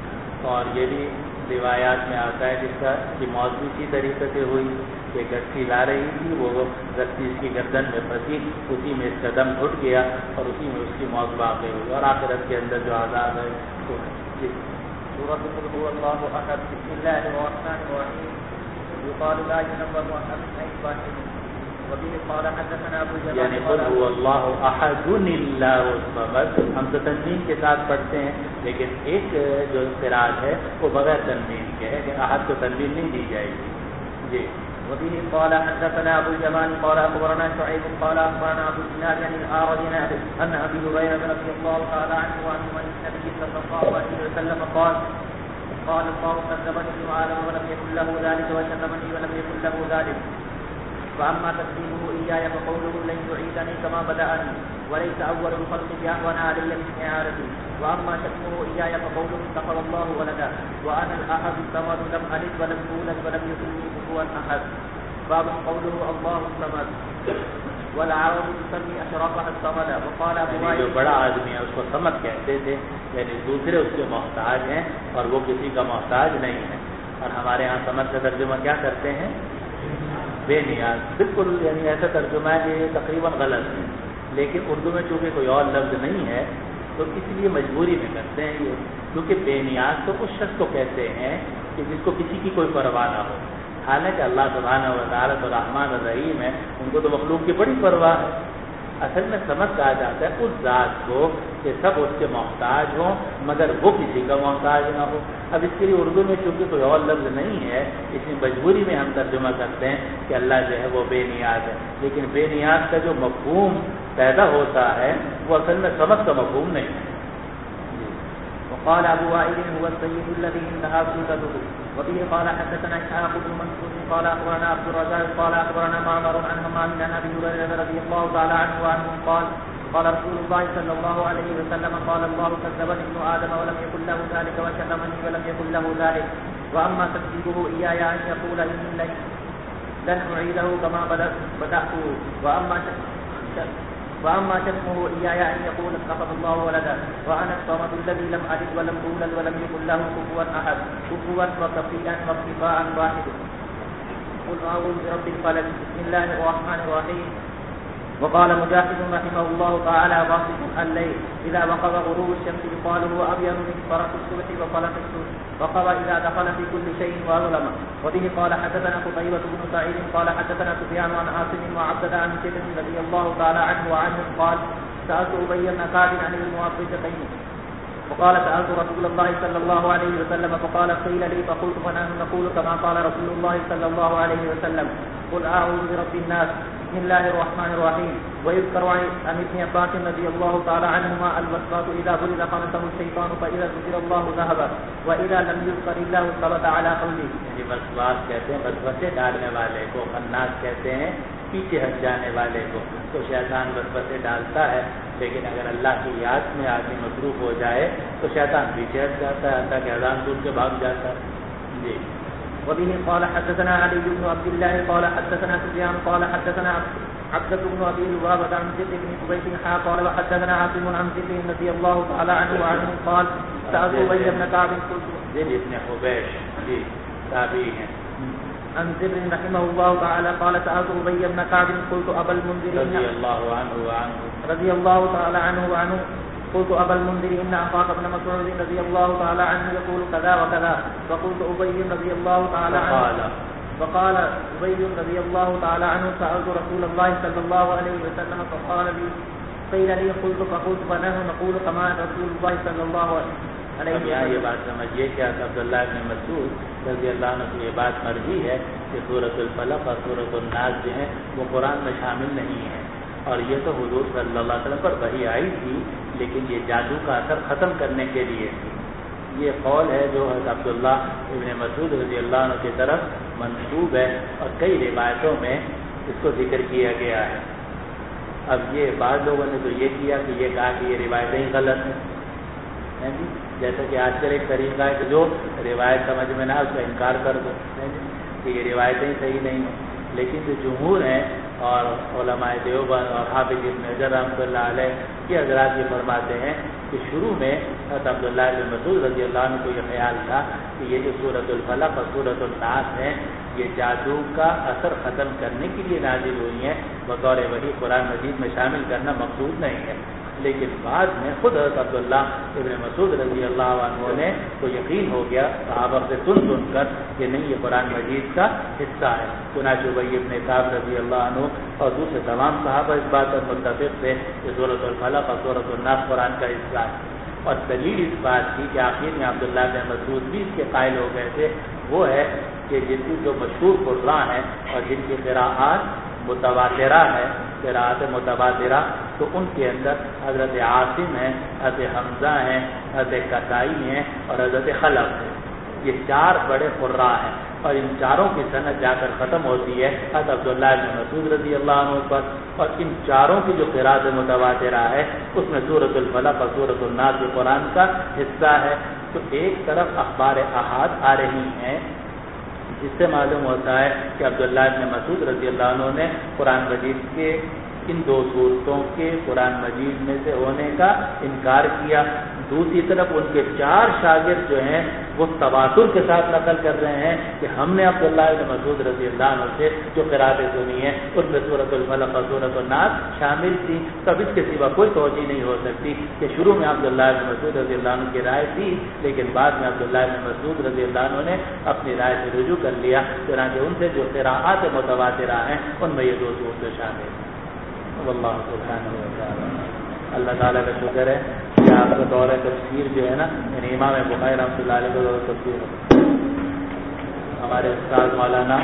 اور یہ بھی روایات میں آتا ہے جس کا کہ موت بھی اسی طریقے سے ہوئی کہ گٹھی لا رہی تھی، وہ گٹھی اس کی گردن میں پھنسی، اسی میں اس کا دم گھٹ گیا اور اسی میں اس کی موت واقع ہوئی، اور آخرت کے اندر جو عذاب ہے تو سورة قل هو الله أحد بسم الله الرحمن الرحيم يقال لا ينبغ أحد من واحد وبه قال حدثنا أبو جمال یعنی قل هو الله أحد الله الصمد ہم تو تنوین کے ساتھ پڑھتے ہیں، لیکن ایک جو قرات ہے وہ بغیر تنوین کے ہے کہ احد کو تنوین نہیں دی جائے گی. جی وبه قال حدثنا أبو اليمان قال أخبرنا شعيب قال أخبرنا أبو الزناد عن الأعرج أن أبي هريرة رضي الله تعالى عنه وعن النبي صلى الله عليه وسلم قال الله كذبني ابن آدم ولم يكن له ذلك وشتمني ولم يكن له ذلك فأما تكذيبه إياي فقوله لن يعيدني كما بدأني وليس أول الخلق بأهون علي من إعادتي وأما شتمه إياي فقوله اتخذ الله ولدا وأنا الأحد الصمد لم ألد ولم أولد ولم يكن لي كفوا أحد. باب قوله الله الصمد والعرب تسمي أشرفها الصمد وقال أبو جو بڑا آدمی ہے اس کو صمد کہتے تھے، یعنی دوسرے اس کے محتاج ہیں اور وہ کسی کا محتاج نہیں ہے. اور ہمارے ہاں صمد کا ترجمہ کیا کرتے ہیں؟ بے نیاز. بالکل یعنی ایسا ترجمہ ہے کہ یہ تقریباً غلط ہے، لیکن اردو میں چونکہ کوئی اور لفظ نہیں ہے تو اس لیے مجبوری میں کرتے ہیں یہ، کیونکہ بے نیاز تو اس شخص کو کہتے ہیں کہ جس کو کسی کی کوئی پرواہ نہ ہو. حالانکہ اللہ سبحانہ و تعالیٰ تو رحمان الرحیم ہے، ان کو تو مخلوق کی بڑی پرواہ ہے. اصل میں سمجھ کہا جاتا ہے اس ذات کو کہ سب اس کے محتاج ہوں مگر وہ کسی کا محتاج نہ ہو. اب اس کے لیے اردو میں چونکہ کوئی اور لفظ نہیں ہے، اس میں مجبوری میں ہم ترجمہ کرتے ہیں کہ اللہ جو ہے وہ بے نیاز ہے، لیکن بے نیاز کا جو مفہوم پیدا ہوتا ہے وہ اصل میں سمجھ کا مفہوم نہیں ہے. وقال أبو وائل هو السيد الذي انتهى سلطته وبه قال حدثنا إسحاق بن منصور قال أخبرنا عبد الرزاق قال أخبرنا معمر عن همام عن أبي هريرة رضي الله تعالى عنه وعنه قال رسول الله صلى الله عليه وسلم قال الله كذبني ابن آدم ولم يكن له ذلك وشتمني ولم يكن له ذلك وأما تكذيبه إياي أن يقول إني لن أعيده كما بدأت وأما شتمه إياي أن يقول اتخذ الله ولدا وأنا الصمد الذي لم ألد ولم أولد ولم يكن له كفوا أحد كفوا وكفيا واكتفاء واحد. قل أعوذ برب الفلق بسم الله الرحمن الرحيم. وقال مجاهد رحمه الله تعالى واصف الليل إذا وقب غروب الشمس يقال هو أبيض من فرق الصبح وفلق الصبح وقب إذا دخل في كل شيء وظلم. وبه قال حدثنا قتيبة بن سعيد قال حدثنا سفيان عن عاصم وعبد عن سيد رضي الله تعالى عنه وعنه قال سألت أبي بن كعب عن المعوذتين وقال سألت رسول الله صلى الله عليه وسلم فقال قيل لي فقلت فنحن نقول كما قال رسول الله صلى الله عليه وسلم قل أعوذ برب الناس بسم الله الرحمن الرحيم. ويذكر عن ابن عباس رضي الله تعالى عنهما الوسواس إذا غلب خنسه الشيطان فإذا ذكر الله ذهب وإذا لم يذكر الله ثبت على قوله. یعنی وسواس کہتے ہیں وسوسے ڈالنے والے کو، خناس کہتے ہیں پیچھے ہٹ جانے والے کو. تو شیطان وسوسے ڈالتا ہے، لیکن اگر اللہ کی یاد میں آدمی مصروف ہو جائے تو شیطان پیچھے ہٹ جاتا ہے، اللہ کے اذان سن کے بھاگ جاتا ہے. جی. وبه قال حدثنا علي بن عبد الله قال حدثنا سفيان قال حدثنا عبد بن ابي لبابة عن زيد بن قبيس قال وحدثنا عاصم عن زيد رضي الله تعالى عنه وعنه قال سألت ابي بن كعب قلت زيد بن قبيس جی تابعی ہیں. عن زيد رحمه الله تعالى قال سألت ابي بن كعب قلت ابا المنذر رضي الله تعالى عنه وعنه قلت أبا المنذر إن أخاك ابن مسعود رضي الله تعالى عنه يقول كذا وكذا فقلت أبي رضي الله تعالى عنه فقال أبي رضي الله تعالى عنه سألت رسول الله صلى الله عليه وسلم فقال لي قيل لي فقلت فنحن نقول كما رسول الله صلى الله عليه وسلم. یہ بات سمجھیے کہ عبداللہ بن مسعود رضی اللہ عنہ کی یہ بات مرضی ہے کہ سورۃ الفلق اور سورۃ الناس جو ہیں وہ قرآن میں شامل نہیں ہیں، اور یہ تو حضور صلی اللہ علیہ وسلم پر وحی آئی تھی، لیکن یہ جادو کا اثر ختم کرنے کے لیے تھی. یہ قول ہے جو عبداللہ ابن مسعود رضی اللہ عنہ کی طرف منسوب ہے، اور کئی روایتوں میں اس کو ذکر کیا گیا ہے. اب یہ بعض لوگوں نے تو یہ کیا کہ یہ کہا کہ یہ روایتیں ہی غلط ہیں، جیسا کہ آج کل ایک طریقہ ہے کہ جو روایت سمجھ میں نہ اس کا انکار کر دو کہ یہ روایتیں صحیح نہیں ہیں. لیکن جو جمہور ہیں اور علماء دیوبند اور حافظ ابن حجر رحمۃ اللہ علیہ کے حضرات یہ فرماتے ہیں کہ شروع میں حضرت عبداللہ بن مسعود رضی اللہ عنہ کو یہ خیال تھا کہ یہ جو سورۃ الفلق اور سورۃ الناس ہیں یہ جادو کا اثر ختم کرنے کے لیے نازل ہوئی ہیں، بطور وحی قرآن مجید میں شامل کرنا مقصود نہیں ہے۔ لیکن بعد میں خود حضرت عبداللہ ابن مسعود رضی اللہ عنہ نے تو یقین ہو گیا صحابہ سے سن کر کہ نہیں یہ قرآن مجید کا حصہ ہے۔ چنانچہ ابی بن کعب رضی اللہ عنہ اور دوسرے تمام صحابہ اس بات پر متفق تھے کہ سورۃ الفلق اور سورۃ الناس قرآن کا حصہ ہے۔ اور دلیل اس بات کی کہ آخر میں عبداللہ بن مسعود بھی اس کے قائل ہو گئے تھے وہ ہے کہ جن کی جو مشہور قراء ہیں اور جن کی قراءات متواترہ ہے، قراءات متواترہ، تو ان کے اندر حضرت عاصم ہیں، حضرت حمزہ ہیں، حضرت کسائی ہیں اور حضرت خلف ہیں۔ یہ چار بڑے قراء ہیں اور ان چاروں کی سند جا کر ختم ہوتی ہے حضرت عبداللہ بن مسعود رضی اللہ عنہ پر، اور ان چاروں کی جو قراءت متواترہ ہے اس میں سورۃ الفلق اور سورۃ الناس جو قرآن کا حصہ ہے۔ تو ایک طرف اخبار احاد آ رہی ہیں جس سے معلوم ہوتا ہے کہ عبداللہ بن مسعود رضی اللہ عنہ نے قرآن مجید کے ان دو صورتوں کے قرآن مجید میں سے ہونے کا انکار کیا۔ دوسری طرف ان کے چار شاگرد جو ہیں وہ تواتر کے ساتھ نقل کر رہے ہیں کہ ہم نے عبداللہ بن مسعود رضی اللہ عنہ سے جو قراتیں سنی ہیں ان میں سورۃ الفلق اور سورۃ الناس شامل تھی۔ تب اس کے سوا کوئی توجہ نہیں ہو سکتی کہ شروع میں عبداللہ بن مسعود رضی اللہ عنہ کی رائے تھی، لیکن بعد میں عبداللہ بن مسعود رضی اللہ عنہ نے اپنی رائے سے رجوع کر لیا، چنانچہ ان سے جو قراءات متواترہ ہیں ان میں یہ دو صورتیں شامل ہیں۔ واللہ سبحانہ وتعالی، اللہ تعالیٰ کا شکر ہے کہ آپ کا دور تفسیر جو ہے نا، یعنی امام بخاری رحمۃ اللہ علیہ کا دور تفسیر ہے۔ ہمارے استاد مولانا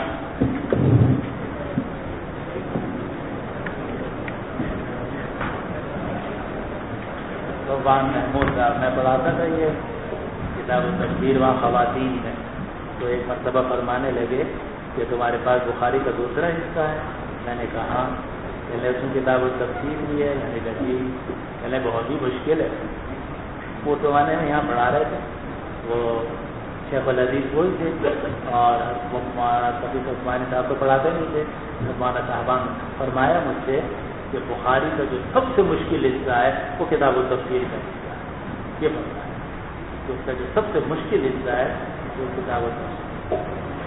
صوبان محمود صاحب میں پڑھاتا تھا یہ کتاب التفسیر وہاں خواتین میں، تو ایک مرتبہ فرمانے لگے کہ تمہارے پاس بخاری کا دوسرا حصہ ہے؟ میں نے کہا پہلے اس میں کتاب التفسیر بھی ہے، یعنی کہ پہلے بہت ہی مشکل ہے۔ وہ زمانے میں یہاں پڑھا رہے تھے، وہ شیخ العزیز وہی تھے اور کبھی عثمانی صاحب کو پڑھاتے نہیں تھے۔ مولانا صاحبان فرمایا مجھ سے کہ بخاری کا جو سب سے مشکل حصہ ہے وہ کتاب التفسیر کا حصہ ہے، یہ فرمایا کہ اس کا جو سب سے مشکل حصہ ہے وہ کتاب التفسیر۔